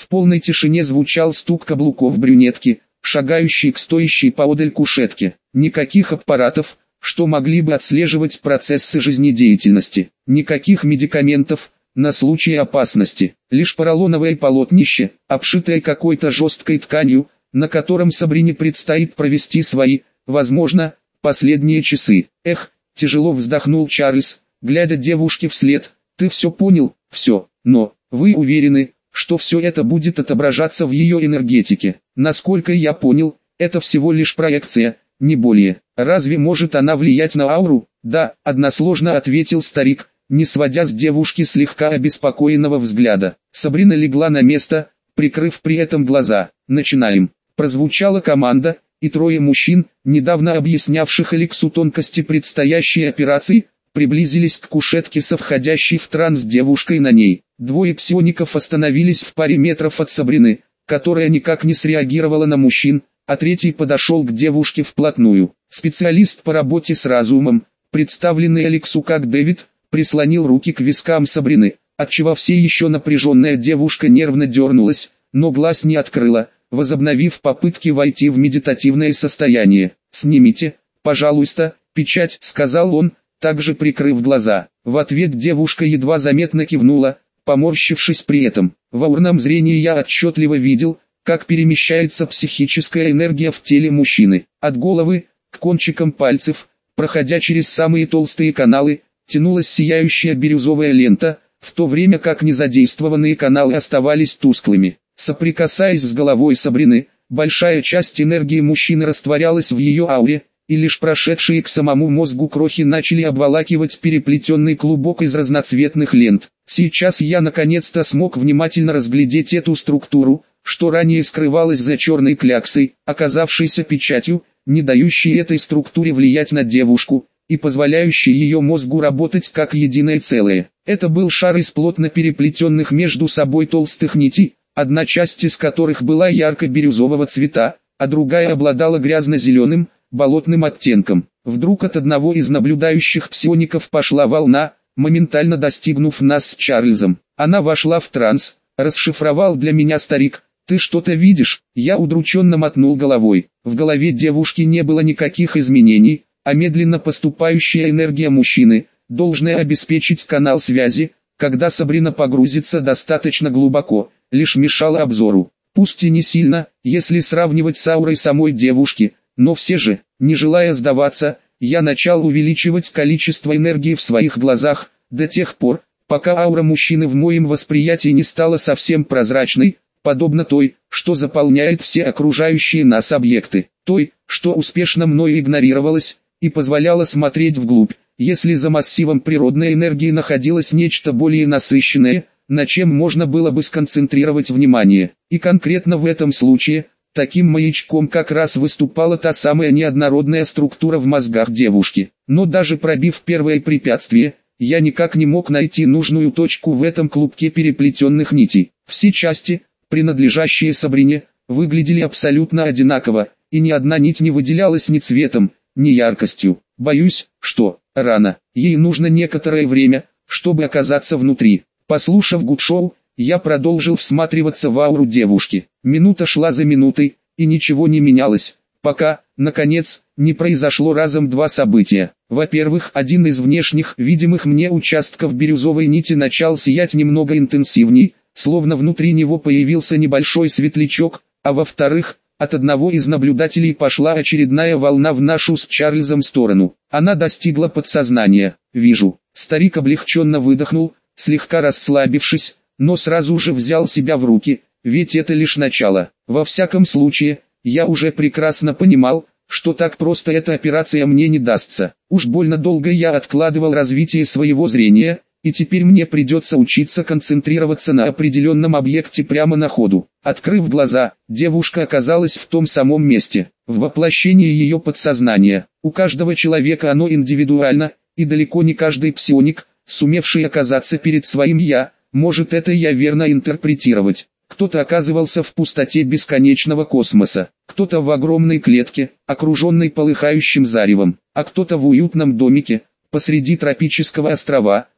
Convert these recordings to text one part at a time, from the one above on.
В полной тишине звучал стук каблуков брюнетки, шагающей к стоящей поодаль кушетке. Никаких аппаратов, что могли бы отслеживать процессы жизнедеятельности. Никаких медикаментов, на случай опасности. Лишь поролоновое полотнище, обшитое какой-то жесткой тканью, на котором Сабрине предстоит провести свои, возможно, последние часы. Эх, тяжело вздохнул Чарльз, глядя девушке вслед. Ты все понял? Все. Но, вы уверены, что все это будет отображаться в ее энергетике? Насколько я понял, это всего лишь проекция, не более. Разве может она влиять на ауру? Да, односложно ответил старик, не сводя с девушки слегка обеспокоенного взгляда. Сабрина легла на место, прикрыв при этом глаза. Начинаем. Прозвучала команда, и трое мужчин, недавно объяснявших Алексу тонкости предстоящей операции, приблизились к кушетке со входящей в транс девушкой на ней. Двое псиоников остановились в паре метров от Сабрины, которая никак не среагировала на мужчин, а третий подошел к девушке вплотную. Специалист по работе с разумом, представленный Алексу как Дэвид, прислонил руки к вискам Сабрины, отчего все еще напряженная девушка нервно дернулась, но глаз не открыла, возобновив попытки войти в медитативное состояние. «Снимите, пожалуйста, печать», — сказал он, также прикрыв глаза. В ответ девушка едва заметно кивнула, поморщившись при этом. В аурном зрении я отчетливо видел, как перемещается психическая энергия в теле мужчины. От головы, к кончикам пальцев, проходя через самые толстые каналы, тянулась сияющая бирюзовая лента, в то время как незадействованные каналы оставались тусклыми. Соприкасаясь с головой Сабрины, большая часть энергии мужчины растворялась в ее ауре, и лишь прошедшие к самому мозгу крохи начали обволакивать переплетенный клубок из разноцветных лент. Сейчас я наконец-то смог внимательно разглядеть эту структуру, что ранее скрывалась за черной кляксой, оказавшейся печатью, не дающей этой структуре влиять на девушку, и позволяющей ее мозгу работать как единое целое. Это был шар из плотно переплетенных между собой толстых нитей, одна часть из которых была ярко-бирюзового цвета, а другая обладала грязно-зеленым, болотным оттенком. Вдруг от одного из наблюдающих псиоников пошла волна, моментально достигнув нас с Чарльзом. Она вошла в транс, расшифровал для меня старик. «Ты что-то видишь?» Я удрученно мотнул головой. В голове девушки не было никаких изменений, а медленно поступающая энергия мужчины, должная обеспечить канал связи, когда Сабрина погрузится достаточно глубоко, лишь мешала обзору. Пусть и не сильно, если сравнивать с аурой самой девушки, но все же, не желая сдаваться, я начал увеличивать количество энергии в своих глазах, до тех пор, пока аура мужчины в моем восприятии не стала совсем прозрачной, подобно той, что заполняет все окружающие нас объекты, той, что успешно мною игнорировалась, и позволяла смотреть вглубь, если за массивом природной энергии находилось нечто более насыщенное, на чем можно было бы сконцентрировать внимание. И конкретно в этом случае, таким маячком как раз выступала та самая неоднородная структура в мозгах девушки. Но даже пробив первое препятствие, я никак не мог найти нужную точку в этом клубке переплетенных нитей. Все части, принадлежащие Сабрине, выглядели абсолютно одинаково, и ни одна нить не выделялась ни цветом, ни яркостью. Боюсь, что рано. Ей нужно некоторое время, чтобы оказаться внутри. Послушав гудшоу, я продолжил всматриваться в ауру девушки. Минута шла за минутой, и ничего не менялось, пока, наконец, не произошло разом два события. Во-первых, один из внешних, видимых мне участков бирюзовой нити начал сиять немного интенсивней, словно внутри него появился небольшой светлячок, а во-вторых, от одного из наблюдателей пошла очередная волна в нашу с Чарльзом сторону. Она достигла подсознания. «Вижу». Старик облегченно выдохнул, слегка расслабившись, но сразу же взял себя в руки, ведь это лишь начало. Во всяком случае, я уже прекрасно понимал, что так просто эта операция мне не дастся. Уж больно долго я откладывал развитие своего зрения, и теперь мне придется учиться концентрироваться на определенном объекте прямо на ходу. Открыв глаза, девушка оказалась в том самом месте, в воплощении ее подсознания. У каждого человека оно индивидуально, и далеко не каждый псионик, сумевший оказаться перед своим «я», может это «я» верно интерпретировать. Кто-то оказывался в пустоте бесконечного космоса, кто-то в огромной клетке, окруженной полыхающим заревом, а кто-то в уютном домике, посреди тропического острова,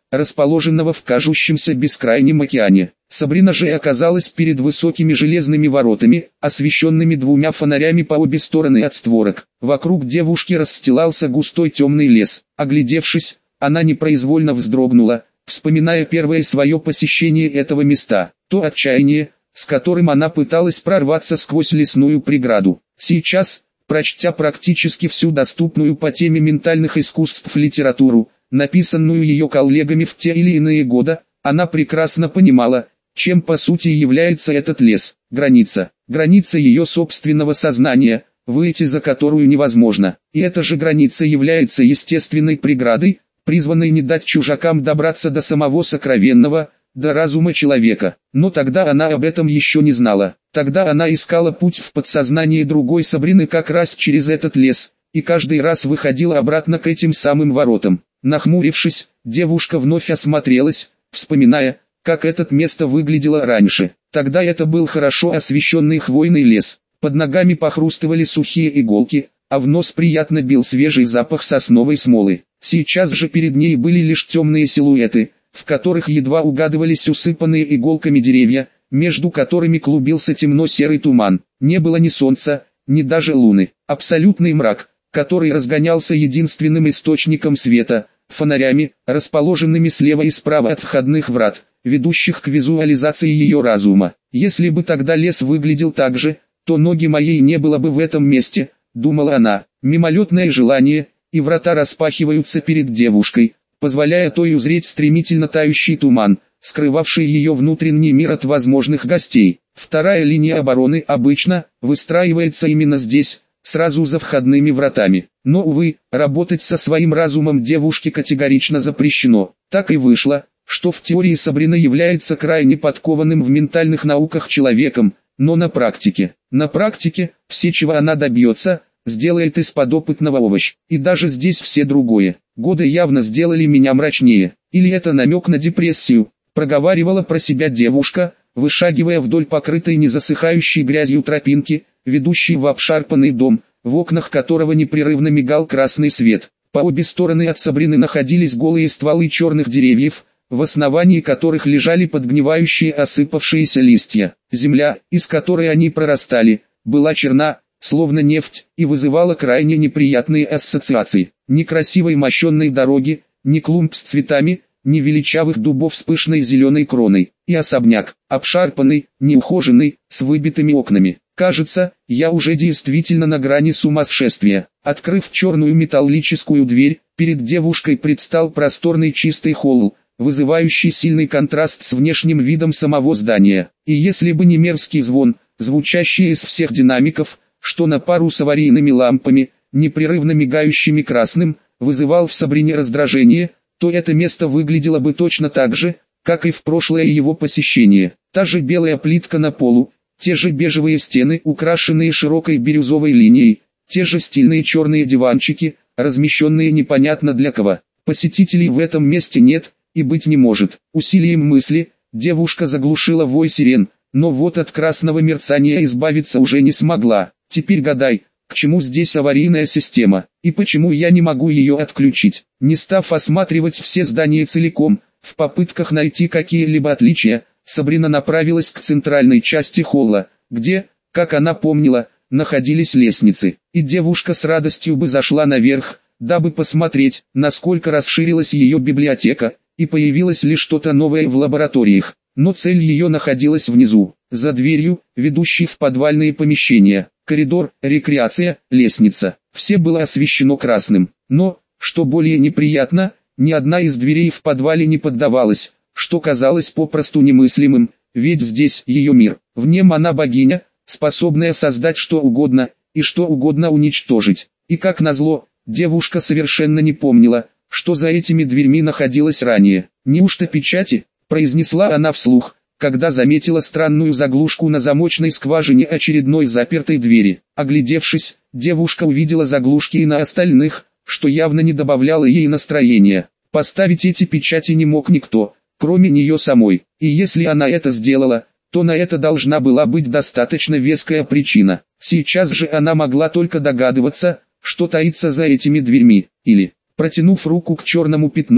расположенного в кажущемся бескрайнем океане. Сабрина же оказалась перед высокими железными воротами, освещенными двумя фонарями по обе стороны от створок. Вокруг девушки расстилался густой темный лес. Оглядевшись, она непроизвольно вздрогнула, вспоминая первое свое посещение этого места, то отчаяние, с которым она пыталась прорваться сквозь лесную преграду. Сейчас, прочтя практически всю доступную по теме ментальных искусств литературу, написанную ее коллегами в те или иные годы, она прекрасно понимала, чем по сути является этот лес. Граница ее собственного сознания, выйти за которую невозможно. И эта же граница является естественной преградой, призванной не дать чужакам добраться до самого сокровенного, до разума человека. Но тогда она об этом еще не знала. Тогда она искала путь в подсознании другой Сабрины как раз через этот лес, и каждый раз выходила обратно к этим самым воротам. Нахмурившись, девушка вновь осмотрелась, вспоминая, как это место выглядело раньше. Тогда это был хорошо освещенный хвойный лес. Под ногами похрустывали сухие иголки, а в нос приятно бил свежий запах сосновой смолы. Сейчас же перед ней были лишь темные силуэты, в которых едва угадывались усыпанные иголками деревья, между которыми клубился темно-серый туман. Не было ни солнца, ни даже луны. Абсолютный мрак, который разгонялся единственным источником света, фонарями, расположенными слева и справа от входных врат, ведущих к визуализации ее разума. Если бы тогда лес выглядел так же, то ноги моей не было бы в этом месте, думала она. Мимолетное желание, и врата распахиваются перед девушкой, позволяя той узреть стремительно тающий туман, скрывавший ее внутренний мир от возможных гостей. Вторая линия обороны обычно выстраивается именно здесь, сразу за входными вратами. Но, увы, работать со своим разумом девушке категорично запрещено. Так и вышло, что в теории Сабрина является крайне подкованным в ментальных науках человеком, но на практике, все, чего она добьется, сделает из подопытного овощ. И даже здесь все другое. Годы явно сделали меня мрачнее. Или это намек на депрессию, проговаривала про себя девушка, вышагивая вдоль покрытой незасыхающей грязью тропинки, ведущей в обшарпанный дом, в окнах которого непрерывно мигал красный свет. По обе стороны от Сабрины находились голые стволы черных деревьев, в основании которых лежали подгнивающие осыпавшиеся листья. Земля, из которой они прорастали, была черна, словно нефть, и вызывала крайне неприятные ассоциации. Ни красивой мощенной дороги, ни клумб с цветами, ни величавых дубов с пышной зеленой кроной. И особняк, обшарпанный, неухоженный, с выбитыми окнами. Кажется, я уже действительно на грани сумасшествия. Открыв черную металлическую дверь, перед девушкой предстал просторный чистый холл, вызывающий сильный контраст с внешним видом самого здания. И если бы не мерзкий звон, звучащий из всех динамиков, что на пару с аварийными лампами, непрерывно мигающими красным, вызывал в Сабрине раздражение, то это место выглядело бы точно так же, как и в прошлое его посещение. Та же белая плитка на полу, те же бежевые стены, украшенные широкой бирюзовой линией, те же стильные черные диванчики, размещенные непонятно для кого. Посетителей в этом месте нет и быть не может. Усилием мысли, девушка заглушила вой сирен, но вот от красного мерцания избавиться уже не смогла. Теперь гадай, к чему здесь аварийная система, и почему я не могу ее отключить. Не став осматривать все здания целиком, в попытках найти какие-либо отличия, Сабрина направилась к центральной части холла, где, как она помнила, находились лестницы. И девушка с радостью бы зашла наверх, дабы посмотреть, насколько расширилась ее библиотека, и появилось ли что-то новое в лабораториях. Но цель ее находилась внизу, за дверью, ведущей в подвальные помещения. Коридор, рекреация, лестница. Все было освещено красным. Но, что более неприятно, ни одна из дверей в подвале не поддавалась, что казалось попросту немыслимым, ведь здесь ее мир. В нем она богиня, способная создать что угодно, и что угодно уничтожить. И как назло, девушка совершенно не помнила, что за этими дверьми находилось ранее. «Неужто печати?» – произнесла она вслух, когда заметила странную заглушку на замочной скважине очередной запертой двери. Оглядевшись, девушка увидела заглушки и на остальных, что явно не добавляло ей настроения. Поставить эти печати не мог никто, кроме нее самой, и если она это сделала, то на это должна была быть достаточно веская причина. Сейчас же она могла только догадываться, что таится за этими дверьми, или, протянув руку к черному пятну,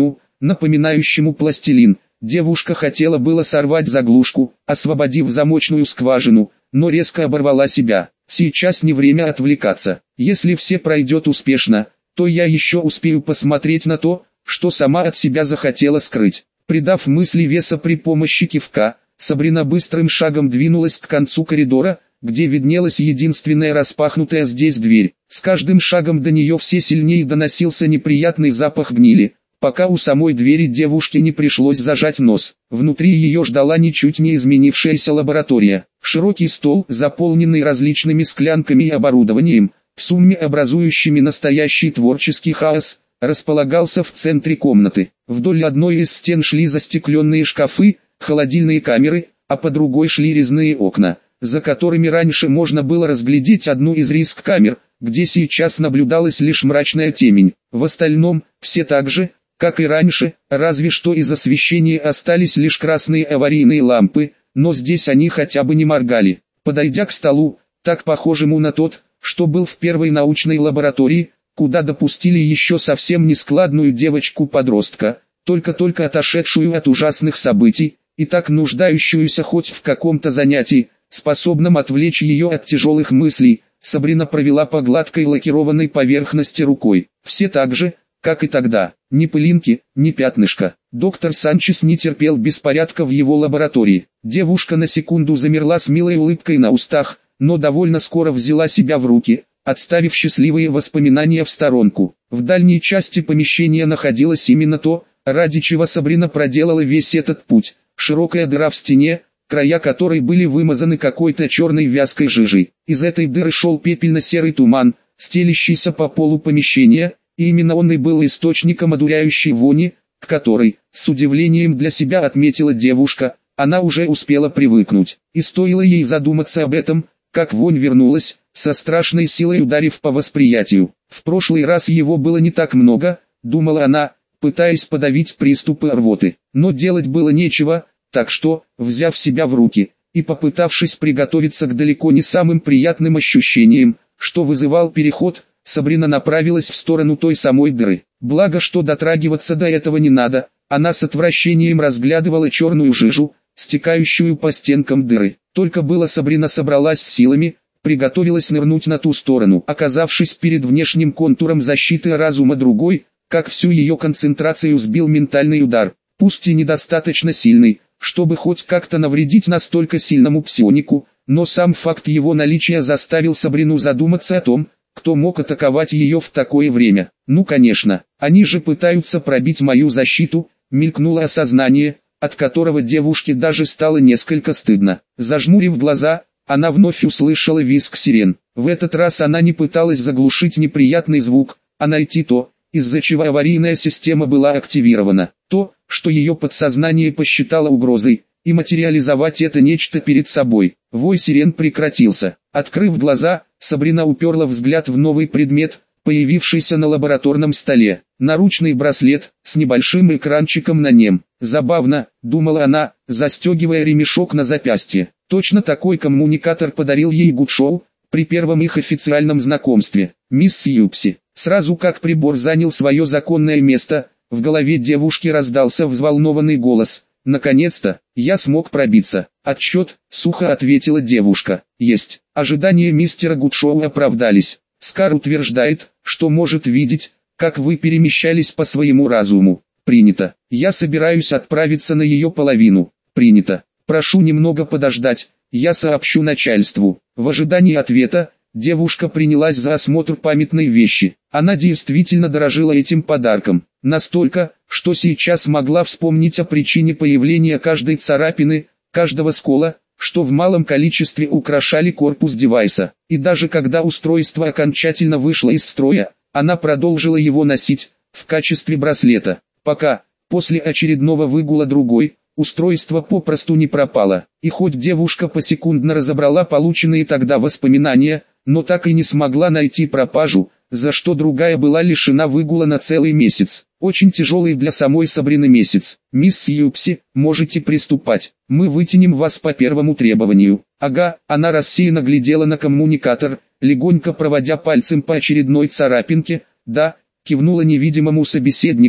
напоминающему пластилин. Девушка хотела было сорвать заглушку, освободив замочную скважину, но резко оборвала себя. Сейчас не время отвлекаться. Если все пройдет успешно, то я еще успею посмотреть на то, что сама от себя захотела скрыть. Придав мысли веса при помощи кивка, Сабрина быстрым шагом двинулась к концу коридора, где виднелась единственная распахнутая здесь дверь. С каждым шагом до нее все сильнее доносился неприятный запах гнили, пока у самой двери девушке не пришлось зажать нос. Внутри ее ждала ничуть не изменившаяся лаборатория. Широкий стол, заполненный различными склянками и оборудованием, в сумме образующими настоящий творческий хаос, располагался в центре комнаты. Вдоль одной из стен шли застекленные шкафы, холодильные камеры, а по другой шли резные окна, за которыми раньше можно было разглядеть одну из риск-камер, где сейчас наблюдалась лишь мрачная темень. В остальном, все так же, как и раньше, разве что из освещения остались лишь красные аварийные лампы, но здесь они хотя бы не моргали. Подойдя к столу, так похожему на тот, что был в первой научной лаборатории, куда допустили еще совсем нескладную девочку-подростка, только-только отошедшую от ужасных событий, и так нуждающуюся хоть в каком-то занятии, способном отвлечь ее от тяжелых мыслей, Сабрина провела по гладкой лакированной поверхности рукой. Все так же, как и тогда, ни пылинки, ни пятнышка. Доктор Санчес не терпел беспорядка в его лаборатории. Девушка на секунду замерла с милой улыбкой на устах, но довольно скоро взяла себя в руки, отставив счастливые воспоминания в сторонку. В дальней части помещения находилось именно то, ради чего Сабрина проделала весь этот путь. Широкая дыра в стене, края которой были вымазаны какой-то черной вязкой жижей. Из этой дыры шел пепельно-серый туман, стелящийся по полу помещения, и именно он и был источником одуряющей вони, к которой, с удивлением для себя отметила девушка, она уже успела привыкнуть. И стоило ей задуматься об этом, как вонь вернулась, со страшной силой ударив по восприятию. В прошлый раз его было не так много, думала она, пытаясь подавить приступы рвоты. Но делать было нечего, так что, взяв себя в руки, и попытавшись приготовиться к далеко не самым приятным ощущениям, что вызывал переход, Сабрина направилась в сторону той самой дыры. Благо, что дотрагиваться до этого не надо, она с отвращением разглядывала черную жижу, стекающую по стенкам дыры. Только было Сабрина собралась с силами, приготовилась нырнуть на ту сторону, оказавшись перед внешним контуром защиты разума другой, как всю ее концентрацию сбил ментальный удар, пусть и недостаточно сильный, чтобы хоть как-то навредить настолько сильному псионику, но сам факт его наличия заставил Сабрину задуматься о том, кто мог атаковать ее в такое время. Ну конечно, они же пытаются пробить мою защиту, мелькнуло осознание, от которого девушке даже стало несколько стыдно. Зажмурив глаза, она вновь услышала визг сирен. В этот раз она не пыталась заглушить неприятный звук, а найти то, из-за чего аварийная система была активирована. То, что ее подсознание посчитало угрозой, и материализовать это нечто перед собой. Вой сирен прекратился. Открыв глаза, Сабрина уперла взгляд в новый предмет, появившийся на лабораторном столе. Наручный браслет, с небольшим экранчиком на нем. Забавно, думала она, застегивая ремешок на запястье. Точно такой коммуникатор подарил ей Гудшоу, при первом их официальном знакомстве. Мисс Сьюпси. Сразу как прибор занял свое законное место, в голове девушки раздался взволнованный голос. «Наконец-то, я смог пробиться». «Отчет», — сухо ответила девушка. «Есть». Ожидания мистера Гудшоу оправдались. Скар утверждает, что может видеть, как вы перемещались по своему разуму. Принято. Я собираюсь отправиться на ее половину. Принято. Прошу немного подождать, я сообщу начальству. В ожидании ответа, девушка принялась за осмотр памятной вещи. Она действительно дорожила этим подарком. Настолько, что сейчас могла вспомнить о причине появления каждой царапины, каждого скола, что в малом количестве украшали корпус девайса. И даже когда устройство окончательно вышло из строя, она продолжила его носить, в качестве браслета. Пока, после очередного выгула другой, устройство попросту не пропало. И хоть девушка посекундно разобрала полученные тогда воспоминания, но так и не смогла найти пропажу, за что другая была лишена выгула на целый месяц. Очень тяжелый для самой Сабрины месяц. «Мисс Сьюпси, можете приступать. Мы вытянем вас по первому требованию». «Ага», она рассеянно глядела на коммуникатор, легонько проводя пальцем по очередной царапинке. «Да», кивнула невидимому собеседнику,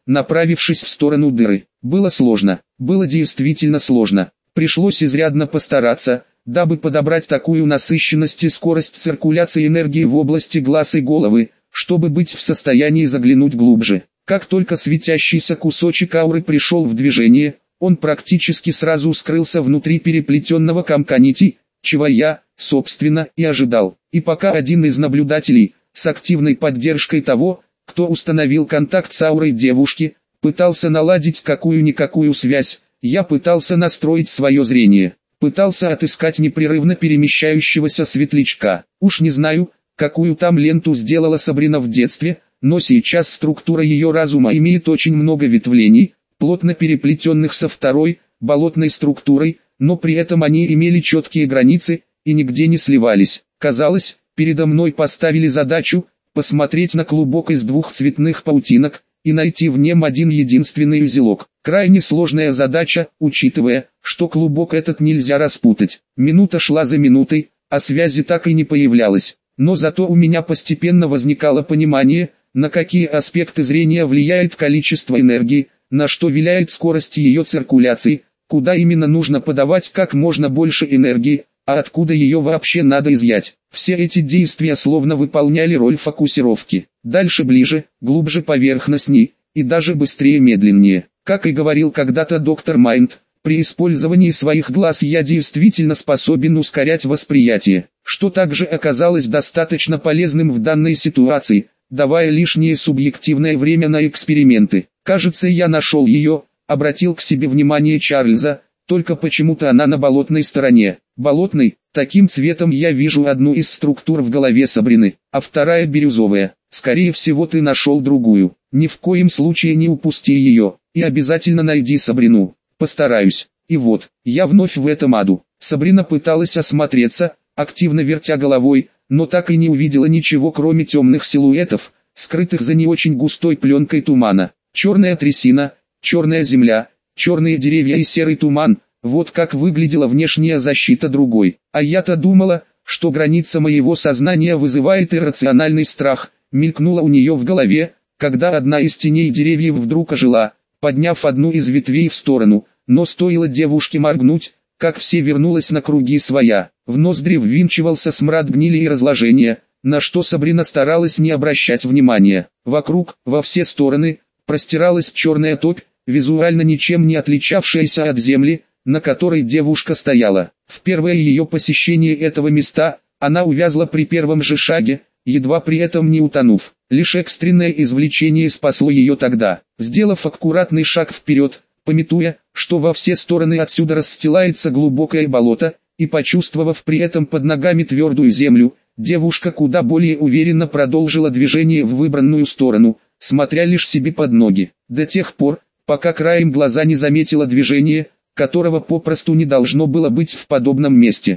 направившись в сторону дыры. Было сложно, было действительно сложно. Пришлось изрядно постараться, дабы подобрать такую насыщенность и скорость циркуляции энергии в области глаз и головы, чтобы быть в состоянии заглянуть глубже. Как только светящийся кусочек ауры пришел в движение, он практически сразу скрылся внутри переплетенного комка нитей, чего я, собственно, и ожидал. И пока один из наблюдателей, с активной поддержкой того, кто установил контакт с аурой девушки, пытался наладить какую-никакую связь, я пытался настроить свое зрение, пытался отыскать непрерывно перемещающегося светлячка. Уж не знаю, какую там ленту сделала Сабрина в детстве, но сейчас структура ее разума имеет очень много ветвлений, плотно переплетенных со второй, болотной структурой, но при этом они имели четкие границы и нигде не сливались. Казалось, передо мной поставили задачу посмотреть на клубок из двух цветных паутинок и найти в нем один единственный узелок. Крайне сложная задача, учитывая, что клубок этот нельзя распутать. Минута шла за минутой, а связи так и не появлялось. Но зато у меня постепенно возникало понимание, на какие аспекты зрения влияет количество энергии, на что влияет скорость ее циркуляции, куда именно нужно подавать как можно больше энергии, а откуда ее вообще надо изъять. Все эти действия словно выполняли роль фокусировки. Дальше ближе, глубже поверхностней, и даже быстрее медленнее. Как и говорил когда-то доктор Майнд, при использовании своих глаз я действительно способен ускорять восприятие, что также оказалось достаточно полезным в данной ситуации, давая лишнее субъективное время на эксперименты. Кажется, я нашел ее, обратил к себе внимание Чарльза, только почему-то она на болотной стороне. Болотный, таким цветом я вижу одну из структур в голове Сабрины, а вторая бирюзовая. Скорее всего ты нашел другую. Ни в коем случае не упусти ее, и обязательно найди Сабрину. Постараюсь. И вот, я вновь в этом аду. Сабрина пыталась осмотреться, активно вертя головой, но так и не увидела ничего кроме темных силуэтов, скрытых за не очень густой пленкой тумана. Черная трясина, черная земля, черные деревья и серый туман, вот как выглядела внешняя защита другой. А я-то думала, что граница моего сознания вызывает иррациональный страх, мелькнула у нее в голове, когда одна из теней деревьев вдруг ожила, подняв одну из ветвей в сторону, но стоило девушке моргнуть, как все вернулось на круги своя. В ноздри ввинчивался смрад гнили и разложения, на что Сабрина старалась не обращать внимания. Вокруг, во все стороны, простиралась черная топь, визуально ничем не отличавшаяся от земли, на которой девушка стояла. В первое ее посещение этого места, она увязла при первом же шаге, едва при этом не утонув. Лишь экстренное извлечение спасло ее тогда. Сделав аккуратный шаг вперед, памятуя, что во все стороны отсюда расстилается глубокое болото, и почувствовав при этом под ногами твердую землю, девушка куда более уверенно продолжила движение в выбранную сторону, смотря лишь себе под ноги, до тех пор, пока краем глаза не заметила движение, которого попросту не должно было быть в подобном месте.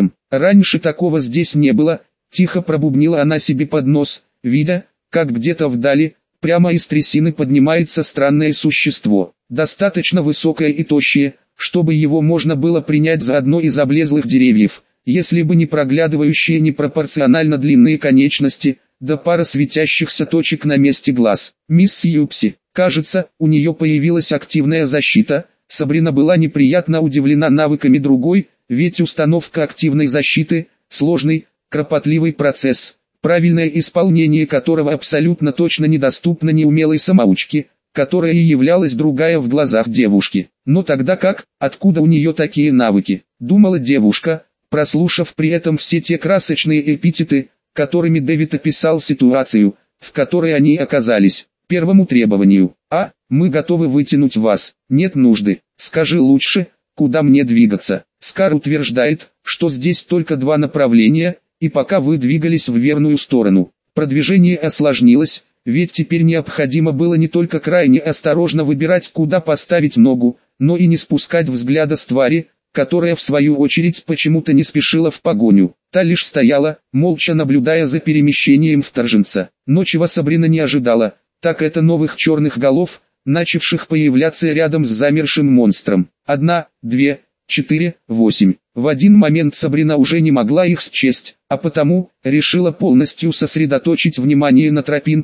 Раньше такого здесь не было, тихо пробубнила она себе под нос, видя, как где-то вдали, прямо из трясины поднимается странное существо, достаточно высокое и тощее, чтобы его можно было принять за одно из облезлых деревьев, если бы не проглядывающие непропорционально длинные конечности, да пара светящихся точек на месте глаз. Мисс Юпси, кажется, у нее появилась активная защита. Сабрина была неприятно удивлена навыками другой, ведь установка активной защиты – сложный, кропотливый процесс, правильное исполнение которого абсолютно точно недоступно неумелой самоучке, которая и являлась другая в глазах девушки. Но тогда как, откуда у нее такие навыки, думала девушка, прослушав при этом все те красочные эпитеты, которыми Дэвид описал ситуацию, в которой они оказались. Первому требованию: мы готовы вытянуть вас, нет нужды, скажи лучше, куда мне двигаться. Скар утверждает, что здесь только два направления, и пока вы двигались в верную сторону, продвижение осложнилось, ведь теперь необходимо было не только крайне осторожно выбирать, куда поставить ногу, но и не спускать взгляда с твари, которая в свою очередь почему-то не спешила в погоню. Та лишь стояла, молча наблюдая за перемещением вторженца. Но чего Сабрина не ожидала, так это новых черных голов, начавших появляться рядом с замершим монстром. 1, 2, 4, 8. В один момент Сабрина уже не могла их счесть, а потому решила полностью сосредоточить внимание на тропинке,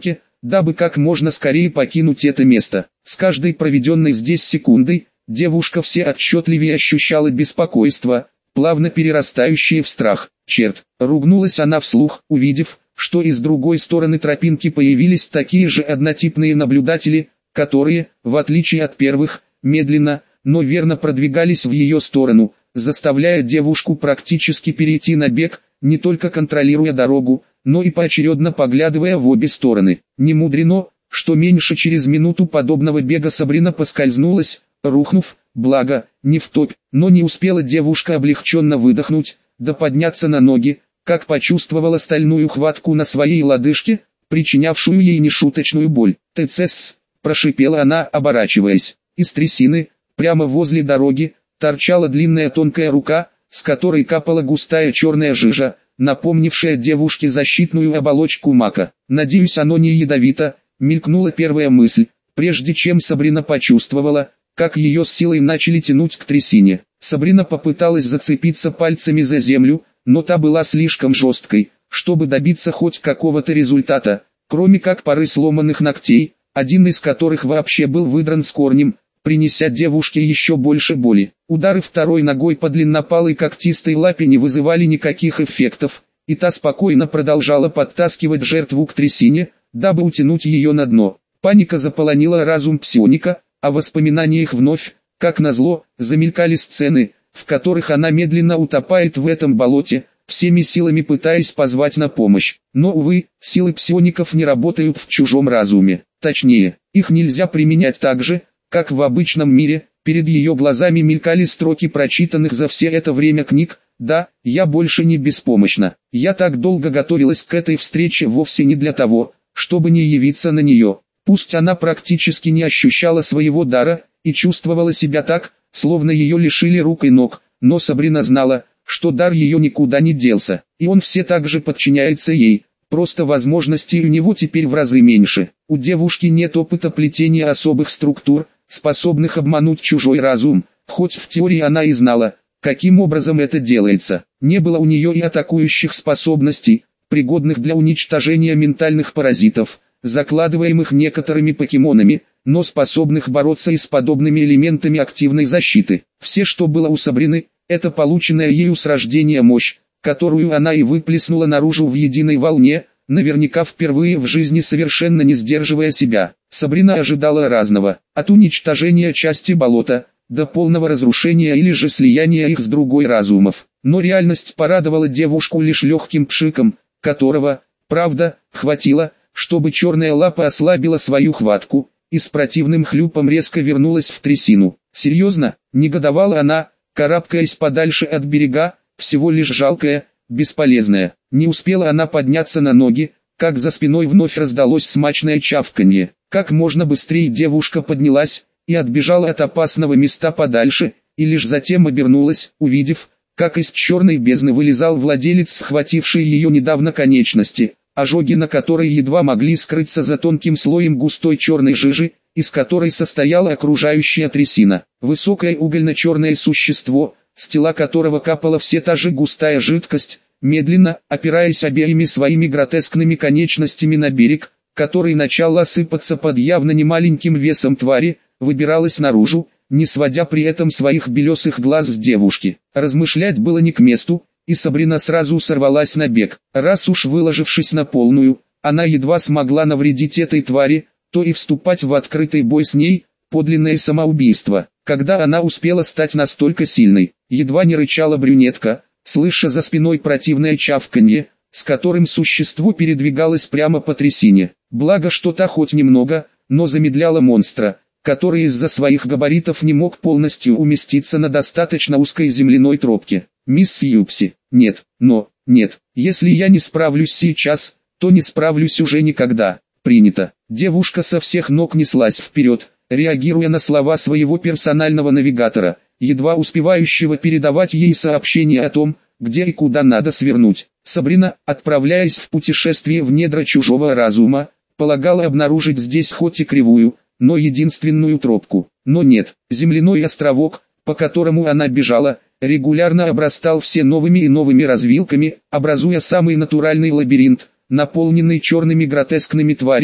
дабы как можно скорее покинуть это место. С каждой проведенной здесь секундой, девушка все отчетливее ощущала беспокойство, плавно перерастающее в страх. Черт, ругнулась она вслух, увидев, что и с другой стороны тропинки появились такие же однотипные наблюдатели, которые, в отличие от первых, медленно, но верно продвигались в ее сторону, заставляя девушку практически перейти на бег, не только контролируя дорогу, но и поочередно поглядывая в обе стороны. Не мудрено, что меньше через минуту подобного бега Сабрина поскользнулась, рухнув, благо, не в топь, но не успела девушка облегченно выдохнуть, да подняться на ноги, как почувствовала стальную хватку на своей лодыжке, причинявшую ей нешуточную боль. «ТЦС!» – прошипела она, оборачиваясь. Из трясины, прямо возле дороги, торчала длинная тонкая рука, с которой капала густая черная жижа, напомнившая девушке защитную оболочку мака. «Надеюсь, оно не ядовито», – мелькнула первая мысль, прежде чем Сабрина почувствовала, как ее с силой начали тянуть к трясине. Сабрина попыталась зацепиться пальцами за землю, но та была слишком жесткой, чтобы добиться хоть какого-то результата, кроме как пары сломанных ногтей, один из которых вообще был выдран с корнем, принеся девушке еще больше боли. Удары второй ногой по длиннопалой когтистой лапе не вызывали никаких эффектов, и та спокойно продолжала подтаскивать жертву к трясине, дабы утянуть ее на дно. Паника заполонила разум псионика, а в воспоминаниях вновь, как назло, замелькали сцены, в которых она медленно утопает в этом болоте, всеми силами пытаясь позвать на помощь. Но, увы, силы псиоников не работают в чужом разуме. Точнее, их нельзя применять так же, как в обычном мире. Перед ее глазами мелькали строки прочитанных за все это время книг. «Да, я больше не беспомощна. Я так долго готовилась к этой встрече вовсе не для того, чтобы не явиться на нее». Пусть она практически не ощущала своего дара, и чувствовала себя так, словно ее лишили рук и ног, но Сабрина знала, что дар ее никуда не делся, и он все так же подчиняется ей, просто возможностей у него теперь в разы меньше. У девушки нет опыта плетения особых структур, способных обмануть чужой разум, хоть в теории она и знала, каким образом это делается. Не было у нее и атакующих способностей, пригодных для уничтожения ментальных паразитов, закладываемых некоторыми покемонами, но способных бороться и с подобными элементами активной защиты. Все, что было у Сабрины, это полученная ею с рождения мощь, которую она и выплеснула наружу в единой волне, наверняка впервые в жизни совершенно не сдерживая себя. Сабрина ожидала разного, от уничтожения части болота, до полного разрушения или же слияния их с другой разумов. Но реальность порадовала девушку лишь легким пшиком, которого, правда, хватило, чтобы черная лапа ослабила свою хватку, и с противным хлюпом резко вернулась в трясину. «Серьезно?» – негодовала она, карабкаясь подальше от берега, всего лишь жалкая, бесполезная. Не успела она подняться на ноги, как за спиной вновь раздалось смачное чавканье. Как можно быстрее девушка поднялась, и отбежала от опасного места подальше, и лишь затем обернулась, увидев, как из черной бездны вылезал владелец, схвативший ее недавно конечности, ожоги на которой едва могли скрыться за тонким слоем густой черной жижи, из которой состояла окружающая трясина. Высокое угольно-черное существо, с тела которого капала все та же густая жидкость, медленно, опираясь обеими своими гротескными конечностями на берег, который начал осыпаться под явно немаленьким весом твари, выбиралась наружу, не сводя при этом своих белесых глаз с девушки. Размышлять было не к месту, и Сабрина сразу сорвалась на бег. Раз уж выложившись на полную, она едва смогла навредить этой твари, то и вступать в открытый бой с ней – подлинное самоубийство. Когда она успела стать настолько сильной, едва не рычала брюнетка, слыша за спиной противное чавканье, с которым существо передвигалось прямо по трясине. Благо что та хоть немного, но замедляла монстра, который из-за своих габаритов не мог полностью уместиться на достаточно узкой земляной тропке. «Мисс Юпси, нет, если я не справлюсь сейчас, то не справлюсь уже никогда». «Принято». Девушка со всех ног неслась вперед, реагируя на слова своего персонального навигатора, едва успевающего передавать ей сообщение о том, где и куда надо свернуть. Сабрина, отправляясь в путешествие в недра чужого разума, полагала обнаружить здесь хоть и кривую, но единственную тропку. Но нет, земляной островок, по которому она бежала, регулярно обрастал все новыми и новыми развилками, образуя самый натуральный лабиринт, наполненный черными гротескными тварями,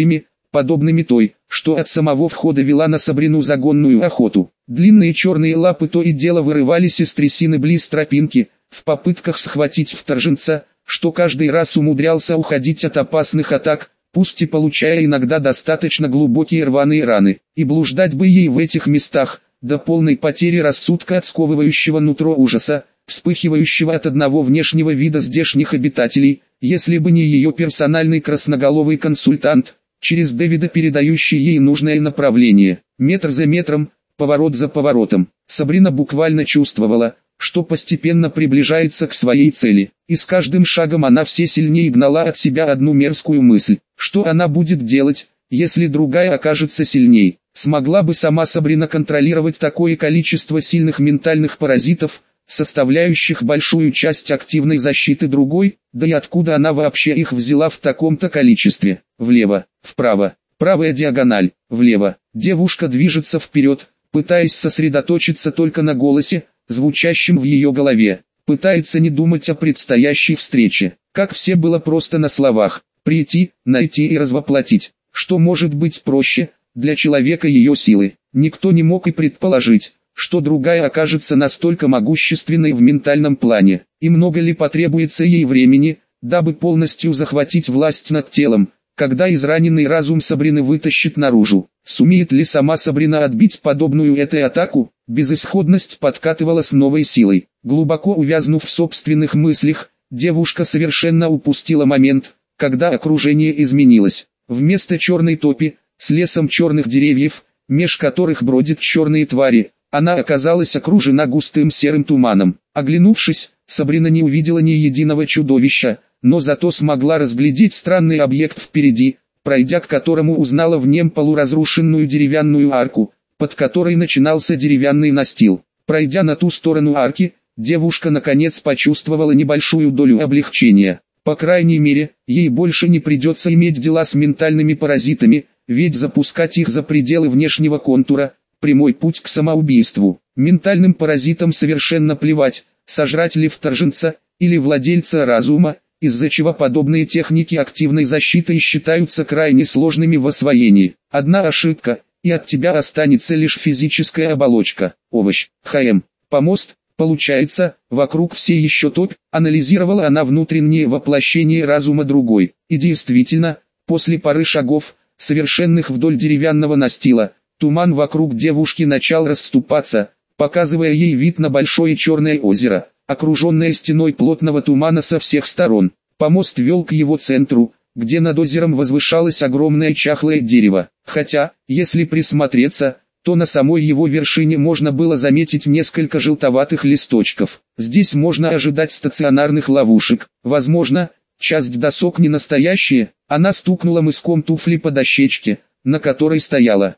подобными той, что от самого входа вела на Сабрину загонную охоту. Длинные черные лапы то и дело вырывались из трясины близ тропинки, в попытках схватить вторженца, что каждый раз умудрялся уходить от опасных атак, пусть и получая иногда достаточно глубокие рваные раны, и блуждать бы ей в этих местах, до полной потери рассудка от сковывающего нутро ужаса, вспыхивающего от одного внешнего вида здешних обитателей, если бы не ее персональный красноголовый консультант, через Дэвида передающий ей нужное направление. Метр за метром, поворот за поворотом, Сабрина буквально чувствовала, что постепенно приближается к своей цели, и с каждым шагом она все сильнее гнала от себя одну мерзкую мысль, что она будет делать, если другая окажется сильней. Смогла бы сама Сабрина контролировать такое количество сильных ментальных паразитов, составляющих большую часть активной защиты другой, да и откуда она вообще их взяла в таком-то количестве? Влево, вправо, правая диагональ, влево. Девушка движется вперед, пытаясь сосредоточиться только на голосе, звучащем в ее голове. Пытается не думать о предстоящей встрече, как все было просто на словах. Прийти, найти и развоплотить. Что может быть проще, для человека ее силы? Никто не мог и предположить, что другая окажется настолько могущественной в ментальном плане, и много ли потребуется ей времени, дабы полностью захватить власть над телом, когда израненный разум Сабрины вытащит наружу. Сумеет ли сама Сабрина отбить подобную этой атаку? Безысходность подкатывала с новой силой. Глубоко увязнув в собственных мыслях, девушка совершенно упустила момент, когда окружение изменилось. Вместо черной топи, с лесом черных деревьев, меж которых бродят черные твари, она оказалась окружена густым серым туманом. Оглянувшись, Сабрина не увидела ни единого чудовища, но зато смогла разглядеть странный объект впереди, пройдя к которому узнала в нем полуразрушенную деревянную арку, под которой начинался деревянный настил. Пройдя на ту сторону арки, девушка наконец почувствовала небольшую долю облегчения. По крайней мере, ей больше не придется иметь дела с ментальными паразитами, ведь запускать их за пределы внешнего контура – прямой путь к самоубийству. Ментальным паразитам совершенно плевать, сожрать ли вторженца, или владельца разума, из-за чего подобные техники активной защиты считаются крайне сложными в освоении. Одна ошибка, и от тебя останется лишь физическая оболочка. Овощ. Помост. Получается, вокруг все еще топь, анализировала она внутреннее воплощение разума другой. И действительно, после пары шагов, совершенных вдоль деревянного настила, туман вокруг девушки начал расступаться, показывая ей вид на большое черное озеро, окруженное стеной плотного тумана со всех сторон. Помост вел к его центру, где над озером возвышалось огромное чахлое дерево. Хотя, если присмотреться, то на самой его вершине можно было заметить несколько желтоватых листочков. Здесь можно ожидать стационарных ловушек. Возможно, часть досок не настоящие. Она стукнула мыском туфли по дощечке, на которой стояла.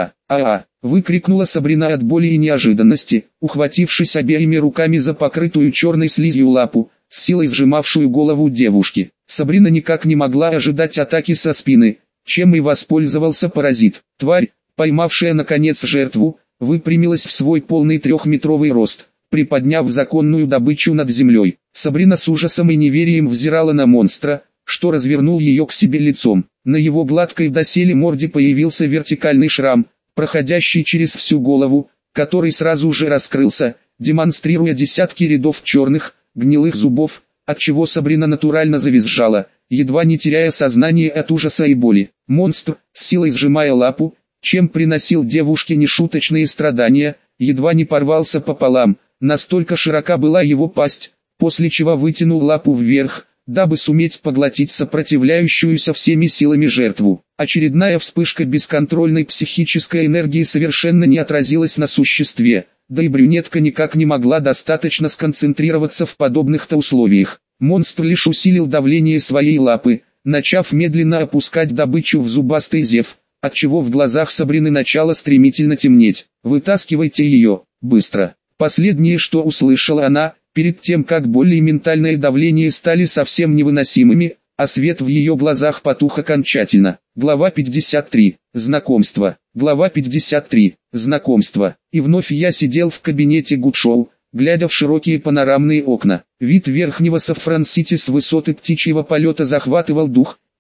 Выкрикнула Сабрина от боли и неожиданности, ухватившись обеими руками за покрытую черной слизью лапу, с силой сжимавшую голову девушки. Сабрина никак не могла ожидать атаки со спины, чем и воспользовался паразит. Тварь, поймавшая наконец жертву, выпрямилась в свой полный 3-метровый рост, приподняв законную добычу над землей. Сабрина с ужасом и неверием взирала на монстра, что развернул ее к себе лицом. На его гладкой доселе морде появился вертикальный шрам, проходящий через всю голову, который сразу же раскрылся, демонстрируя десятки рядов черных, гнилых зубов, отчего Сабрина натурально завизжала, едва не теряя сознание от ужаса и боли. Монстр, с силой сжимая лапу, чем приносил девушке нешуточные страдания, едва не порвался пополам, настолько широка была его пасть, после чего вытянул лапу вверх, дабы суметь поглотить сопротивляющуюся всеми силами жертву. Очередная вспышка бесконтрольной психической энергии совершенно не отразилась на существе, да и брюнетка никак не могла достаточно сконцентрироваться в подобных-то условиях. Монстр лишь усилил давление своей лапы, начав медленно опускать добычу в зубастый зев, отчего в глазах Сабрины начало стремительно темнеть. «Вытаскивайте ее, быстро!» Последнее, что услышала она, перед тем как боль и ментальное давление стали совсем невыносимыми, а свет в ее глазах потух окончательно. Глава 53. Знакомство. Глава 53. Знакомство. И вновь я сидел в кабинете Гудшоу, глядя в широкие панорамные окна. Вид верхнего Сафран-Сити с высоты птичьего полета захватывал дух,